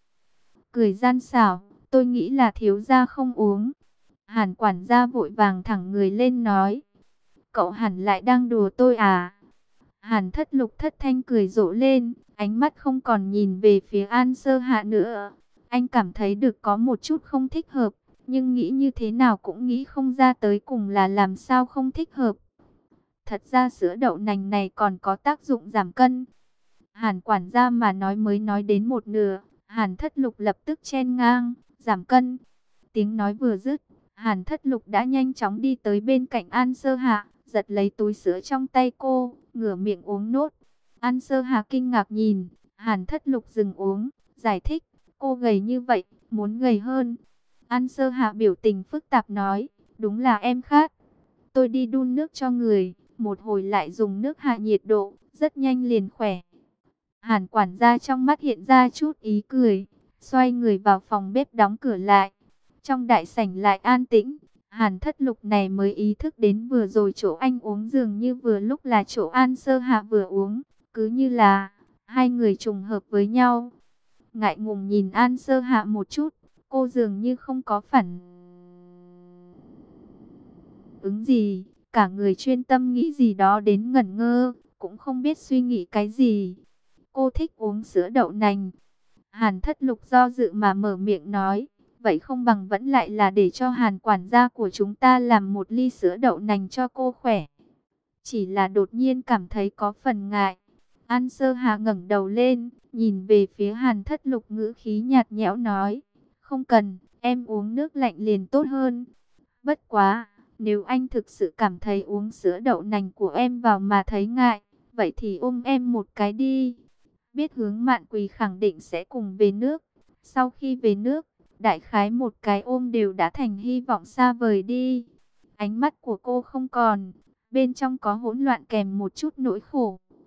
Cười gian xảo, tôi nghĩ là thiếu gia không uống. Hàn quản gia vội vàng thẳng người lên nói, cậu hẳn lại đang đùa tôi à? Hàn Thất Lục thất thanh cười rộ lên, ánh mắt không còn nhìn về phía An Sơ Hạ nữa. Anh cảm thấy được có một chút không thích hợp, nhưng nghĩ như thế nào cũng nghĩ không ra tới cùng là làm sao không thích hợp. Thật ra sữa đậu nành này còn có tác dụng giảm cân. Hàn quản gia mà nói mới nói đến một nửa, Hàn Thất Lục lập tức chen ngang, giảm cân. Tiếng nói vừa dứt, Hàn Thất Lục đã nhanh chóng đi tới bên cạnh An Sơ Hạ, giật lấy túi sữa trong tay cô, ngửa miệng uống nốt. An Sơ Hạ kinh ngạc nhìn, Hàn Thất Lục dừng uống, giải thích, cô gầy như vậy, muốn gầy hơn. An Sơ Hạ biểu tình phức tạp nói, đúng là em khát. Tôi đi đun nước cho người, một hồi lại dùng nước hạ nhiệt độ, rất nhanh liền khỏe. Hàn quản gia trong mắt hiện ra chút ý cười, xoay người vào phòng bếp đóng cửa lại. Trong đại sảnh lại an tĩnh, Hàn Thất Lục này mới ý thức đến vừa rồi chỗ anh uống dường như vừa lúc là chỗ An Sơ Hạ vừa uống, cứ như là hai người trùng hợp với nhau. Ngại ngùng nhìn An Sơ Hạ một chút, cô dường như không có phản ứng gì, cả người chuyên tâm nghĩ gì đó đến ngẩn ngơ, cũng không biết suy nghĩ cái gì. Cô thích uống sữa đậu nành. Hàn Thất Lục do dự mà mở miệng nói, vậy không bằng vẫn lại là để cho Hàn quản gia của chúng ta làm một ly sữa đậu nành cho cô khỏe. Chỉ là đột nhiên cảm thấy có phần ngại. An Sơ Hà ngẩng đầu lên, nhìn về phía Hàn Thất Lục, ngữ khí nhạt nhẽo nói, không cần, em uống nước lạnh liền tốt hơn. Bất quá, nếu anh thực sự cảm thấy uống sữa đậu nành của em vào mà thấy ngại, vậy thì ôm em một cái đi. Biết Hướng Mạn Quỳ khẳng định sẽ cùng về nước. Sau khi về nước, đại khái một cái ôm đều đã thành hy vọng xa vời đi. Ánh mắt của cô không còn, bên trong có hỗn loạn kèm một chút nỗi khổ.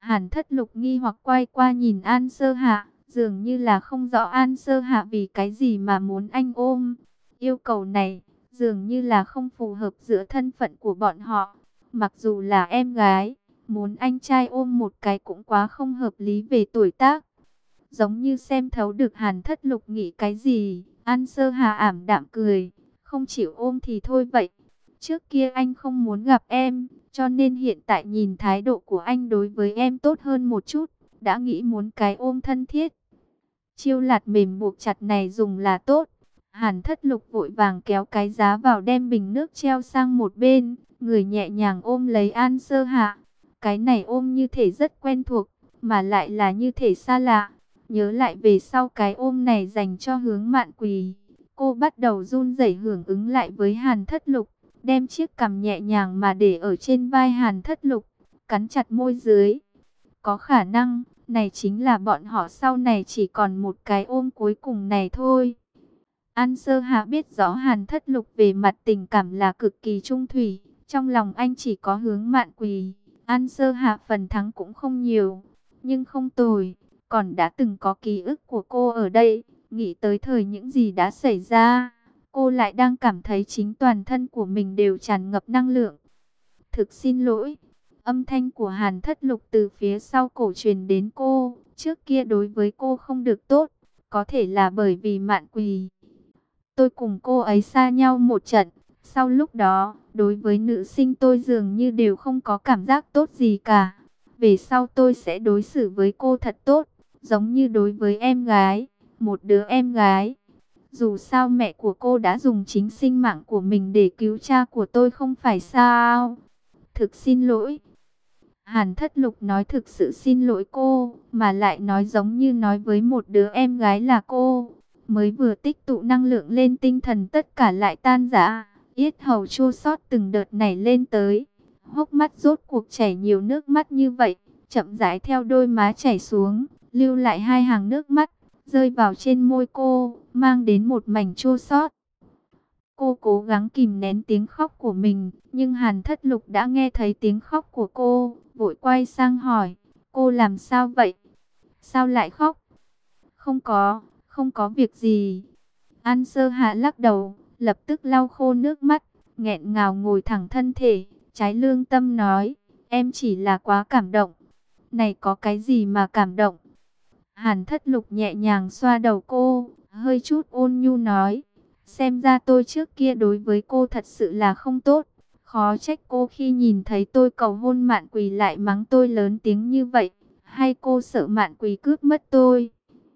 Hàn Thất Lục nghi hoặc quay qua nhìn An Sơ Hạ, dường như là không rõ An Sơ Hạ vì cái gì mà muốn anh ôm. Yêu cầu này dường như là không phù hợp giữa thân phận của bọn họ. Mặc dù là em gái, muốn anh trai ôm một cái cũng quá không hợp lý về tuổi tác. Giống như xem thấu được Hàn Thất Lục nghĩ cái gì, An Sơ Hà ảm đạm cười, không chịu ôm thì thôi vậy. Trước kia anh không muốn gặp em, cho nên hiện tại nhìn thái độ của anh đối với em tốt hơn một chút, đã nghĩ muốn cái ôm thân thiết. Chiêu lạt mềm buộc chặt này dùng là tốt. Hàn Thất Lục vội vàng kéo cái giá vào đem bình nước treo sang một bên, người nhẹ nhàng ôm lấy An Sơ Hạ. Cái này ôm như thể rất quen thuộc, mà lại là như thể xa lạ. Nhớ lại về sau cái ôm này dành cho Hướng Mạn Quỳ, cô bắt đầu run rẩy hưởng ứng lại với Hàn Thất Lục, đem chiếc cằm nhẹ nhàng mà để ở trên vai Hàn Thất Lục, cắn chặt môi dưới. Có khả năng, này chính là bọn họ sau này chỉ còn một cái ôm cuối cùng này thôi. An Sơ Hạ biết rõ Hàn Thất Lục về mặt tình cảm là cực kỳ trung thủy, trong lòng anh chỉ có Hướng Mạn Quỳ. An Sơ Hạ phần thắng cũng không nhiều, nhưng không tồi, còn đã từng có ký ức của cô ở đây. Nghĩ tới thời những gì đã xảy ra, cô lại đang cảm thấy chính toàn thân của mình đều tràn ngập năng lượng. Thực xin lỗi. Âm thanh của Hàn Thất Lục từ phía sau cổ truyền đến cô. Trước kia đối với cô không được tốt, có thể là bởi vì Mạn Quỳ. Tôi cùng cô ấy xa nhau một trận. Sau lúc đó, đối với nữ sinh tôi dường như đều không có cảm giác tốt gì cả. Về sau tôi sẽ đối xử với cô thật tốt, giống như đối với em gái, một đứa em gái. Dù sao mẹ của cô đã dùng chính sinh mạng của mình để cứu cha của tôi không phải sao? Thực xin lỗi. Hàn Thất Lục nói thực sự xin lỗi cô, mà lại nói giống như nói với một đứa em gái là cô. Mới vừa tích tụ năng lượng lên tinh thần tất cả lại tan rã, yết hầu chua xót từng đợt nảy lên tới. Hốc mắt rốt cuộc chảy nhiều nước mắt như vậy, chậm rãi theo đôi má chảy xuống, lưu lại hai hàng nước mắt, rơi vào trên môi cô, mang đến một mảnh chua xót. Cô cố gắng kìm nén tiếng khóc của mình, nhưng Hàn Thất Lục đã nghe thấy tiếng khóc của cô, vội quay sang hỏi, cô làm sao vậy? Sao lại khóc? Không có việc gì. An Sơ Hạ lắc đầu, lập tức lau khô nước mắt, nghẹn ngào ngồi thẳng thân thể, trái lương tâm nói, em chỉ là quá cảm động. Này có cái gì mà cảm động? Hàn Thất Lục nhẹ nhàng xoa đầu cô, hơi chút ôn nhu nói, xem ra tôi trước kia đối với cô thật sự là không tốt. Khó trách cô khi nhìn thấy tôi cầu hôn Mạn Quỳ lại mắng tôi lớn tiếng như vậy. Hay cô sợ Mạn Quỳ cướp mất tôi?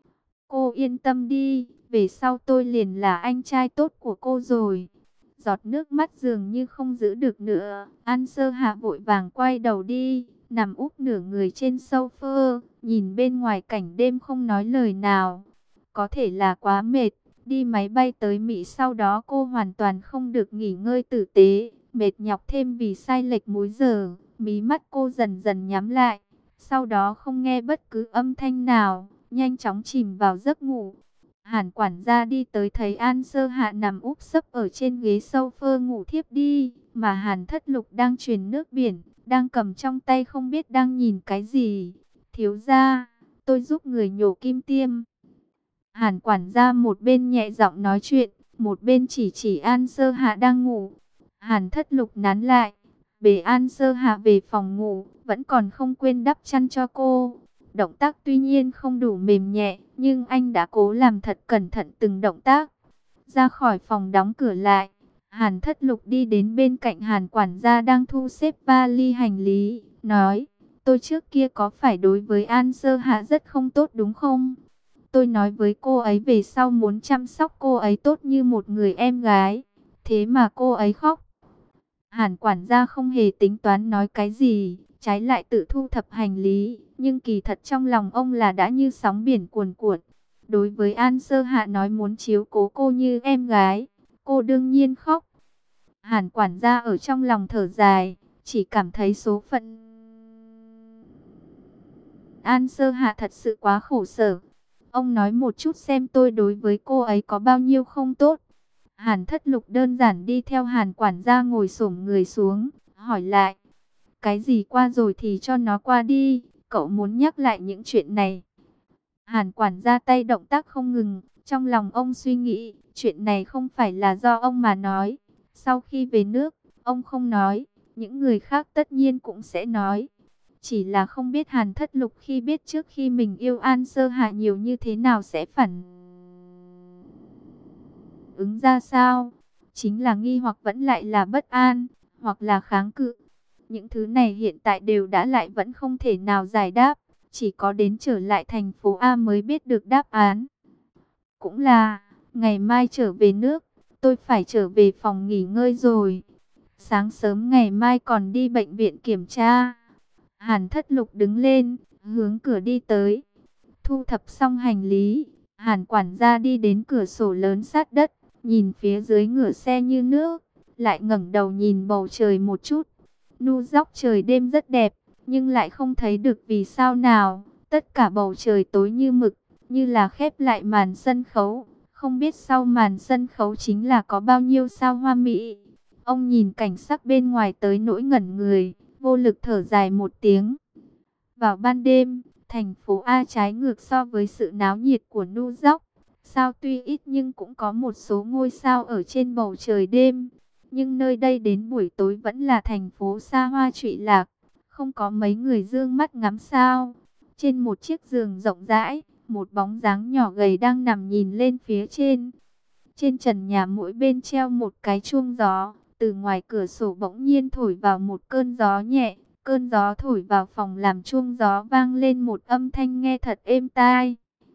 Cô yên tâm đi, về sau tôi liền là anh trai tốt của cô rồi. Giọt nước mắt dường như không giữ được nữa. An Sơ Hạ vội vàng quay đầu đi, nằm úp nửa người trên sofa, nhìn bên ngoài cảnh đêm không nói lời nào. Có thể là quá mệt, đi máy bay tới Mỹ sau đó cô hoàn toàn không được nghỉ ngơi tử tế, mệt nhọc thêm vì sai lệch múi giờ, mí mắt cô dần dần nhắm lại, sau đó không nghe bất cứ âm thanh nào, nhanh chóng chìm vào giấc ngủ. Hàn quản gia đi tới thấy An Sơ Hạ nằm úp sấp ở trên ghế sofa ngủ thiếp đi, mà Hàn Thất Lục đang truyền nước biển, đang cầm trong tay không biết đang nhìn cái gì. Thiếu gia, tôi giúp người nhổ kim tiêm. Hàn quản gia một bên nhẹ giọng nói chuyện, một bên chỉ An Sơ Hạ đang ngủ. Hàn Thất Lục nán lại, bế An Sơ Hạ về phòng ngủ, vẫn còn không quên đắp chăn cho cô. Động tác tuy nhiên không đủ mềm nhẹ, nhưng anh đã cố làm thật cẩn thận từng động tác. Ra khỏi phòng đóng cửa lại, Hàn Thất Lục đi đến bên cạnh Hàn quản gia đang thu xếp vali hành lý, nói, tôi trước kia có phải đối với An Sơ Hạ rất không tốt đúng không? Tôi nói với cô ấy về sau muốn chăm sóc cô ấy tốt như một người em gái, thế mà cô ấy khóc. Hàn quản gia không hề tính toán nói cái gì, trái lại tự thu thập hành lý, nhưng kỳ thật trong lòng ông là đã như sóng biển cuồn cuộn. Đối với An Sơ Hạ nói muốn chiếu cố cô như em gái, cô đương nhiên khóc. Hàn quản gia ở trong lòng thở dài, chỉ cảm thấy số phận An Sơ Hạ thật sự quá khổ sở. Ông nói một chút xem tôi đối với cô ấy có bao nhiêu không tốt. Hàn Thất Lục đơn giản đi theo Hàn quản gia ngồi xổm người xuống, hỏi lại. Cái gì qua rồi thì cho nó qua đi, cậu muốn nhắc lại những chuyện này. Hàn quản ra tay động tác không ngừng, trong lòng ông suy nghĩ, chuyện này không phải là do ông mà nói. Sau khi về nước, ông không nói, những người khác tất nhiên cũng sẽ nói. Chỉ là không biết Hàn Thất Lục khi biết trước khi mình yêu An Sơ Hạ nhiều như thế nào sẽ phản ứng ra sao. Chính là nghi hoặc vẫn lại là bất an, hoặc là kháng cự. Những thứ này hiện tại đều đã lại vẫn không thể nào giải đáp. Chỉ có đến trở lại thành phố A mới biết được đáp án. Cũng là, ngày mai trở về nước, tôi phải trở về phòng nghỉ ngơi rồi. Sáng sớm ngày mai còn đi bệnh viện kiểm tra. Hàn Thất Lục đứng lên, hướng cửa đi tới. Thu thập xong hành lý, Hàn quản gia đi đến cửa sổ lớn sát đất, nhìn phía dưới ngửa xe như nước, lại ngẩng đầu nhìn bầu trời một chút. Nu dóc trời đêm rất đẹp, nhưng lại không thấy được vì sao nào. Tất cả bầu trời tối như mực, như là khép lại màn sân khấu. Không biết sau màn sân khấu chính là có bao nhiêu sao hoa mỹ. Ông nhìn cảnh sắc bên ngoài tới nỗi ngẩn người, vô lực thở dài một tiếng. Vào ban đêm, thành phố A trái ngược so với sự náo nhiệt của Nu Dóc. Sao tuy ít nhưng cũng có một số ngôi sao ở trên bầu trời đêm. Nhưng nơi đây đến buổi tối vẫn là thành phố xa hoa trụy lạc. Không có mấy người dương mắt ngắm sao. Trên một chiếc giường rộng rãi, một bóng dáng nhỏ gầy đang nằm nhìn lên phía trên. Trên trần nhà mỗi bên treo một cái chuông gió. Từ ngoài cửa sổ bỗng nhiên thổi vào một cơn gió nhẹ. Cơn gió thổi vào phòng làm chuông gió vang lên một âm thanh nghe thật êm tai.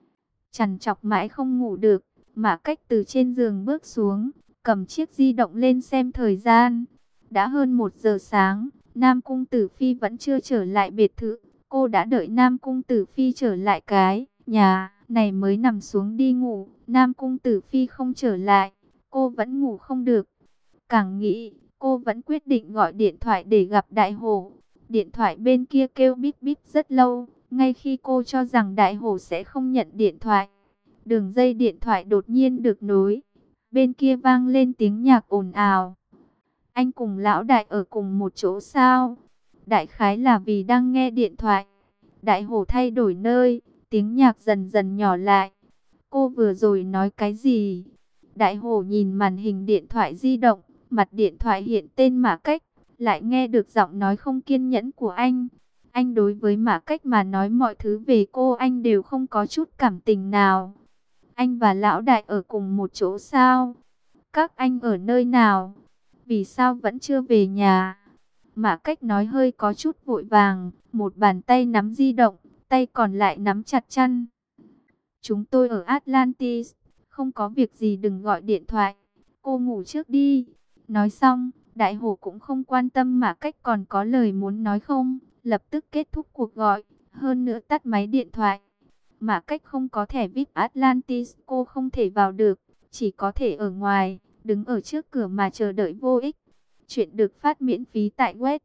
Trằn trọc mãi không ngủ được, Mã Cách từ trên giường bước xuống, cầm chiếc di động lên xem thời gian. Đã hơn 1 giờ sáng, Nam Cung Tử Phi vẫn chưa trở lại biệt thự. Cô đã đợi Nam Cung Tử Phi trở lại cái nhà này mới nằm xuống đi ngủ. Nam Cung Tử Phi không trở lại, cô vẫn ngủ không được. Càng nghĩ, cô vẫn quyết định gọi điện thoại để gặp Đại Hổ. Điện thoại bên kia kêu bíp bíp rất lâu, ngay khi cô cho rằng Đại Hổ sẽ không nhận điện thoại. Đường dây điện thoại đột nhiên được nối. Bên kia vang lên tiếng nhạc ồn ào. Anh cùng lão đại ở cùng một chỗ sao? Đại khái là vì đang nghe điện thoại. Đại Hổ thay đổi nơi, tiếng nhạc dần dần nhỏ lại. Cô vừa rồi nói cái gì? Đại Hổ nhìn màn hình điện thoại di động, mặt điện thoại hiện tên Mã Cách. Lại nghe được giọng nói không kiên nhẫn của anh. Anh đối với Mã Cách mà nói mọi thứ về cô anh đều không có chút cảm tình nào. Anh và lão đại ở cùng một chỗ sao? Các anh ở nơi nào? Vì sao vẫn chưa về nhà? Mã Cách nói hơi có chút vội vàng, một bàn tay nắm di động, tay còn lại nắm chặt chăn. Chúng tôi ở Atlantis, không có việc gì đừng gọi điện thoại. Cô ngủ trước đi. Nói xong, Đại Hổ cũng không quan tâm Mã Cách còn có lời muốn nói không, lập tức kết thúc cuộc gọi, hơn nữa tắt máy điện thoại. Mã Cách không có thẻ VIP Atlantis, cô không thể vào được, chỉ có thể ở ngoài, đứng ở trước cửa mà chờ đợi vô ích. Chuyện được phát miễn phí tại web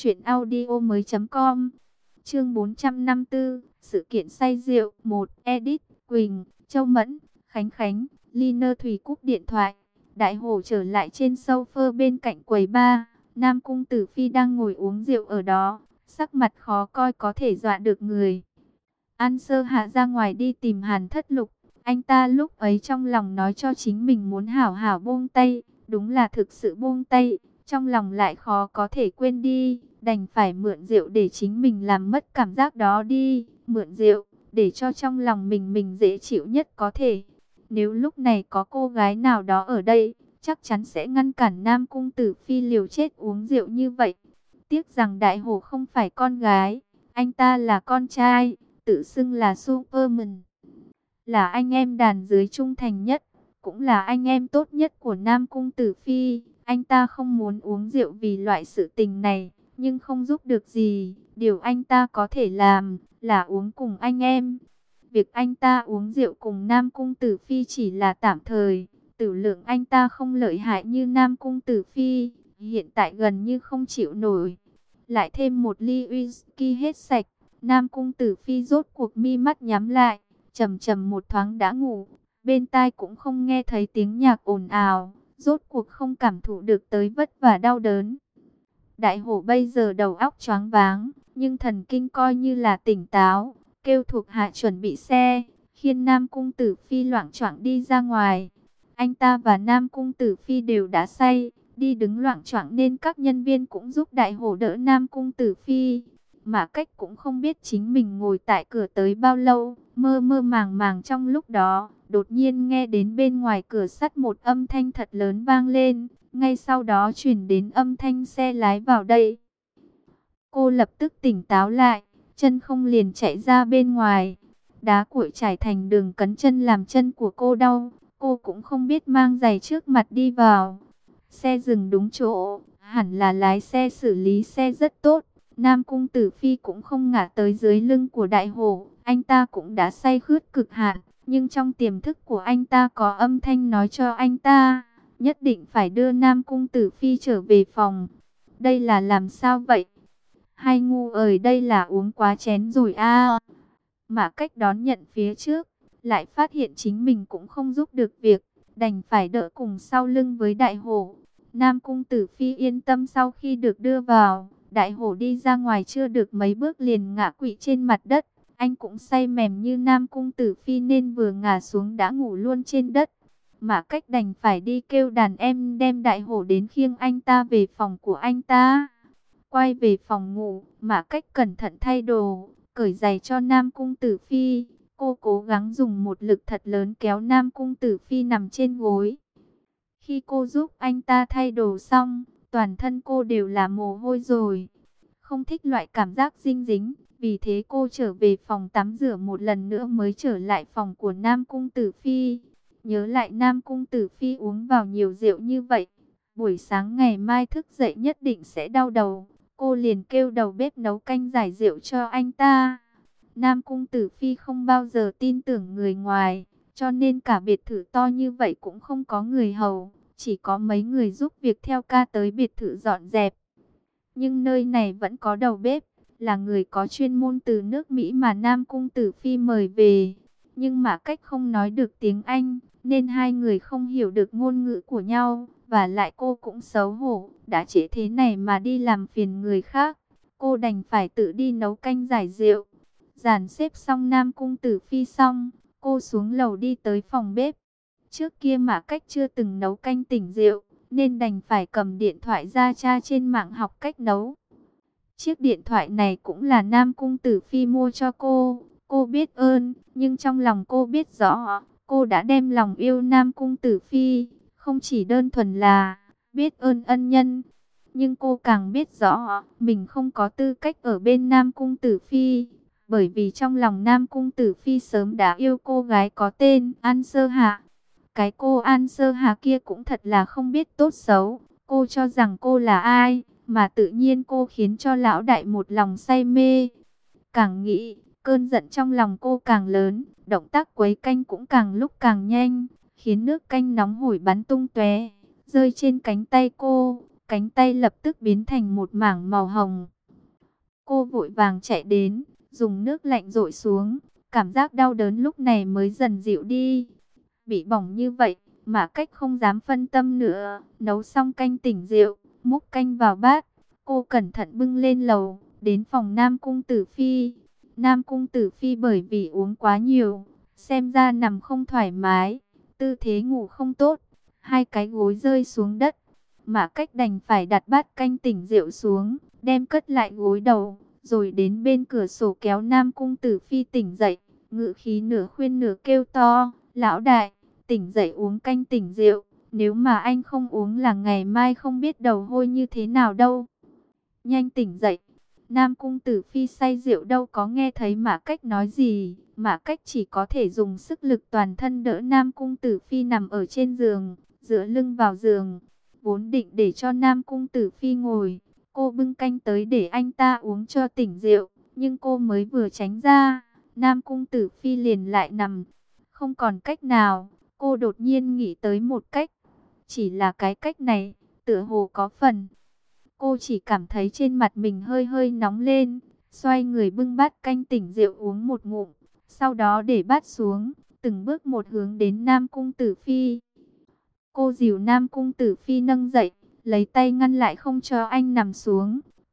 truyệnaudiomoi.com. Chương 454, sự kiện say rượu 1, edit, Quỳnh, Châu Mẫn, Khánh Khánh, Liner Thủy cúp điện thoại. Đại Hổ trở lại trên sofa bên cạnh quầy bar. Nam Cung Tử Phi đang ngồi uống rượu ở đó, sắc mặt khó coi có thể dọa được người. An Sơ Hạ ra ngoài đi tìm Hàn Thất Lục. Anh ta lúc ấy trong lòng nói cho chính mình muốn hảo hảo buông tay. Đúng là thực sự buông tay, trong lòng lại khó có thể quên đi. Đành phải mượn rượu để chính mình làm mất cảm giác đó đi. Mượn rượu, để cho trong lòng mình dễ chịu nhất có thể. Nếu lúc này có cô gái nào đó ở đây, chắc chắn sẽ ngăn cản Nam Cung Tử Phi liều chết uống rượu như vậy. Tiếc rằng Đại Hổ không phải con gái, anh ta là con trai, tự xưng là Superman. Là anh em đàn dưới trung thành nhất, cũng là anh em tốt nhất của Nam Cung Tử Phi. Anh ta không muốn uống rượu vì loại sự tình này, nhưng không giúp được gì. Điều anh ta có thể làm là uống cùng anh em. Việc anh ta uống rượu cùng Nam Cung Tử Phi chỉ là tạm thời. Tử lượng anh ta không lợi hại như Nam Cung Tử Phi, hiện tại gần như không chịu nổi. Lại thêm một ly whisky hết sạch, Nam Cung Tử Phi rốt cuộc mi mắt nhắm lại, chầm chầm một thoáng đã ngủ. Bên tai cũng không nghe thấy tiếng nhạc ồn ào, rốt cuộc không cảm thụ được tới vất vả đau đớn. Đại Hổ bây giờ đầu óc choáng váng, nhưng thần kinh coi như là tỉnh táo, kêu thuộc hạ chuẩn bị xe, khiêng Nam Cung Tử Phi loạng choạng đi ra ngoài. Anh ta và Nam Cung Tử Phi đều đã say, đi đứng loạng choạng nên các nhân viên cũng giúp Đại Hổ đỡ Nam Cung Tử Phi. Mã Cách cũng không biết chính mình ngồi tại cửa tới bao lâu, mơ mơ màng màng trong lúc đó, đột nhiên nghe đến bên ngoài cửa sắt một âm thanh thật lớn vang lên, ngay sau đó truyền đến âm thanh xe lái vào đây. Cô lập tức tỉnh táo lại, chân không liền chạy ra bên ngoài. Đá cuội trải thành đường cấn chân làm chân của cô đau, cô cũng không biết mang giày trước mặt đi vào. Xe dừng đúng chỗ, hẳn là lái xe xử lý xe rất tốt. Nam Cung Tử Phi cũng không ngả tới dưới lưng của Đại Hổ, anh ta cũng đã say khướt cực hạn, nhưng trong tiềm thức của anh ta có âm thanh nói cho anh ta, nhất định phải đưa Nam Cung Tử Phi trở về phòng. Đây là làm sao vậy? Hai ngu ơi, đây là uống quá chén rồi à. Mã Cách đón nhận phía trước, lại phát hiện chính mình cũng không giúp được việc, đành phải đỡ cùng sau lưng với Đại Hổ. Nam Cung Tử Phi yên tâm sau khi được đưa vào. Đại Hổ đi ra ngoài chưa được mấy bước liền ngã quỵ trên mặt đất. Anh cũng say mềm như Nam Cung Tử Phi nên vừa ngã xuống đã ngủ luôn trên đất. Mã Cách đành phải đi kêu đàn em đem Đại Hổ đến khiêng anh ta về phòng của anh ta. Quay về phòng ngủ, Mã Cách cẩn thận thay đồ, cởi giày cho Nam Cung Tử Phi. Cô cố gắng dùng một lực thật lớn kéo Nam Cung Tử Phi nằm trên gối. Khi cô giúp anh ta thay đồ xong, toàn thân cô đều là mồ hôi rồi. Không thích loại cảm giác dinh dính, vì thế cô trở về phòng tắm rửa một lần nữa mới trở lại phòng của Nam Cung Tử Phi. Nhớ lại Nam Cung Tử Phi uống vào nhiều rượu như vậy, buổi sáng ngày mai thức dậy nhất định sẽ đau đầu. Cô liền kêu đầu bếp nấu canh giải rượu cho anh ta. Nam Cung Tử Phi không bao giờ tin tưởng người ngoài, cho nên cả biệt thự to như vậy cũng không có người hầu, chỉ có mấy người giúp việc theo ca tới biệt thự dọn dẹp. Nhưng nơi này vẫn có đầu bếp, là người có chuyên môn từ nước Mỹ mà Nam Cung Tử Phi mời về. Nhưng Mã Cách không nói được tiếng Anh, nên hai người không hiểu được ngôn ngữ của nhau. Và lại cô cũng xấu hổ, đã trễ thế này mà đi làm phiền người khác. Cô đành phải tự đi nấu canh giải rượu. Dàn xếp xong Nam Cung Tử Phi xong, cô xuống lầu đi tới phòng bếp. Trước kia Mã Cách chưa từng nấu canh tỉnh rượu, nên đành phải cầm điện thoại ra tra trên mạng học cách nấu. Chiếc điện thoại này cũng là Nam Cung Tử Phi mua cho cô. Cô biết ơn, nhưng trong lòng cô biết rõ, cô đã đem lòng yêu Nam Cung Tử Phi, không chỉ đơn thuần là biết ơn ân nhân. Nhưng cô càng biết rõ, mình không có tư cách ở bên Nam Cung Tử Phi, bởi vì trong lòng Nam Cung Tử Phi sớm đã yêu cô gái có tên An Sơ Hạ. Cái cô An Sơ Hà kia cũng thật là không biết tốt xấu. Cô cho rằng cô là ai, mà tự nhiên cô khiến cho lão đại một lòng say mê. Càng nghĩ, cơn giận trong lòng cô càng lớn, động tác quấy canh cũng càng lúc càng nhanh, khiến nước canh nóng hổi bắn tung tóe, rơi trên cánh tay cô. Cánh tay lập tức biến thành một mảng màu hồng. Cô vội vàng chạy đến, dùng nước lạnh dội xuống, cảm giác đau đớn lúc này mới dần dịu đi. Bị bỏng như vậy, Mã Cách không dám phân tâm nữa, nấu xong canh tỉnh rượu, múc canh vào bát, cô cẩn thận bưng lên lầu, đến phòng Nam Cung Tử Phi. Nam Cung Tử Phi bởi vì uống quá nhiều, xem ra nằm không thoải mái, tư thế ngủ không tốt, hai cái gối rơi xuống đất. Mã Cách đành phải đặt bát canh tỉnh rượu xuống, đem cất lại gối đầu, rồi đến bên cửa sổ kéo Nam Cung Tử Phi tỉnh dậy, ngữ khí nửa khuyên nửa kêu to, lão đại, tỉnh dậy uống canh tỉnh rượu, nếu mà anh không uống là ngày mai không biết đầu hôi như thế nào đâu. Nhanh tỉnh dậy. Nam Cung Tử Phi say rượu đâu có nghe thấy Mã Cách nói gì, Mã Cách chỉ có thể dùng sức lực toàn thân đỡ Nam Cung Tử Phi nằm ở trên giường, dựa lưng vào giường. Vốn định để cho Nam Cung Tử Phi ngồi, cô bưng canh tới để anh ta uống cho tỉnh rượu, nhưng cô mới vừa tránh ra, Nam Cung Tử Phi liền lại nằm. Không còn cách nào, cô đột nhiên nghĩ tới một cách. Chỉ là cái cách này, tựa hồ có phần. Cô chỉ cảm thấy trên mặt mình hơi hơi nóng lên, xoay người bưng bát canh tỉnh rượu uống một ngụm, sau đó để bát xuống, từng bước một hướng đến Nam Cung Tử Phi. Cô dìu Nam Cung Tử Phi nâng dậy, lấy tay ngăn lại không cho anh nằm xuống.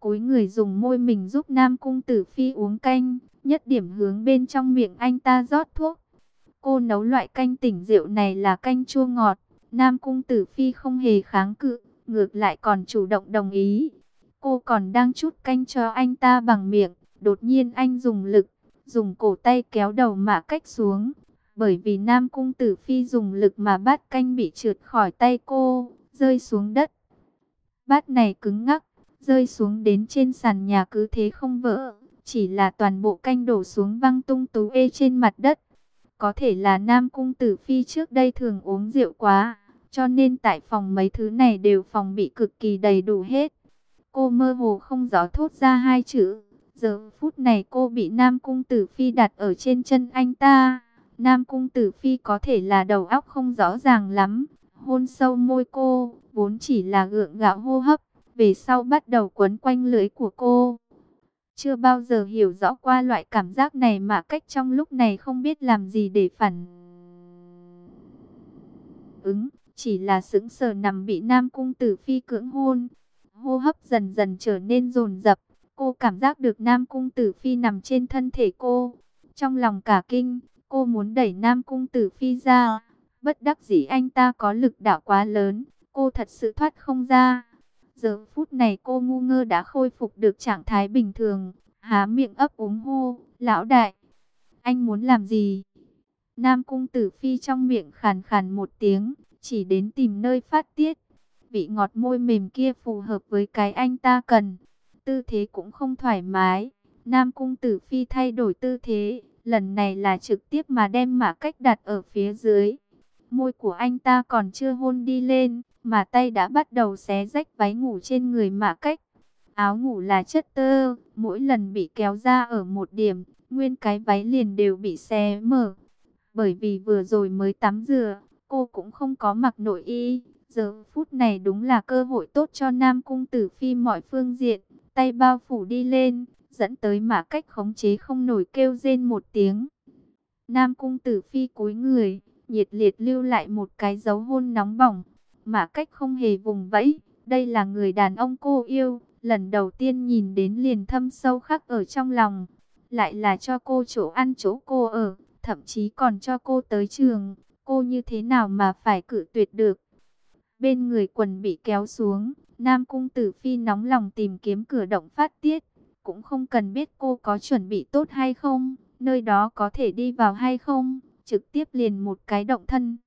cúi người dùng môi mình giúp Nam Cung Tử Phi uống canh, nhất điểm hướng bên trong miệng anh ta rót thuốc. Cô nấu loại canh tỉnh rượu này là canh chua ngọt, Nam Cung Tử Phi không hề kháng cự, ngược lại còn chủ động đồng ý. Cô còn đang trút canh cho anh ta bằng miệng, đột nhiên anh dùng lực, dùng cổ tay kéo đầu Mã Cách xuống. Bởi vì Nam Cung Tử Phi dùng lực mà bát canh bị trượt khỏi tay cô, rơi xuống đất. Bát này cứng ngắc, rơi xuống đến trên sàn nhà cứ thế không vỡ, chỉ là toàn bộ canh đổ xuống văng tung tú ê trên mặt đất. Có thể là Nam Cung Tử Phi trước đây thường uống rượu quá, cho nên tại phòng mấy thứ này đều phòng bị cực kỳ đầy đủ hết. Cô mơ hồ không rõ thốt ra hai chữ. Giờ phút này cô bị Nam Cung Tử Phi đặt ở trên chân anh ta. Nam Cung Tử Phi có thể là đầu óc không rõ ràng lắm. Hôn sâu môi cô, vốn chỉ là gượng gạo hô hấp, về sau bắt đầu quấn quanh lưỡi của cô. Chưa bao giờ hiểu rõ qua loại cảm giác này mà Cách trong lúc này không biết làm gì để phản ứng, chỉ là sững sờ nằm bị Nam Cung Tử Phi cưỡng hôn. Hô hấp dần dần trở nên dồn dập, cô cảm giác được Nam Cung Tử Phi nằm trên thân thể cô. Trong lòng cả kinh, cô muốn đẩy Nam Cung Tử Phi ra, bất đắc dĩ anh ta có lực đạo quá lớn, cô thật sự thoát không ra. Giờ phút này cô ngu ngơ đã khôi phục được trạng thái bình thường, há miệng ấp úng hô, lão đại, anh muốn làm gì? Nam Cung Tử Phi trong miệng khàn khàn một tiếng, chỉ đến tìm nơi phát tiết. Vị ngọt môi mềm kia phù hợp với cái anh ta cần. Tư thế cũng không thoải mái. Nam Cung Tử Phi thay đổi tư thế, lần này là trực tiếp mà đem Mã Cách đặt ở phía dưới. Môi của anh ta còn chưa hôn đi lên, mà tay đã bắt đầu xé rách váy ngủ trên người Mã Cách. Áo ngủ là chất tơ, mỗi lần bị kéo ra ở một điểm, nguyên cái váy liền đều bị xé mở. Bởi vì vừa rồi mới tắm rửa, cô cũng không có mặc nội y. Giờ phút này đúng là cơ hội tốt cho Nam Cung Tử Phi mọi phương diện, tay bao phủ đi lên, dẫn tới Mã Cách khống chế không nổi kêu rên một tiếng. Nam Cung Tử Phi cúi người, nhiệt liệt lưu lại một cái dấu hôn nóng bỏng. Mã Cách không hề vùng vẫy, đây là người đàn ông cô yêu, lần đầu tiên nhìn đến liền thâm sâu khắc ở trong lòng. Lại là cho cô chỗ ăn chỗ cô ở, thậm chí còn cho cô tới trường, cô như thế nào mà phải cự tuyệt được. Bên người quần bị kéo xuống, Nam Cung Tử Phi nóng lòng tìm kiếm cửa động phát tiết, cũng không cần biết cô có chuẩn bị tốt hay không, nơi đó có thể đi vào hay không, trực tiếp liền một cái động thân.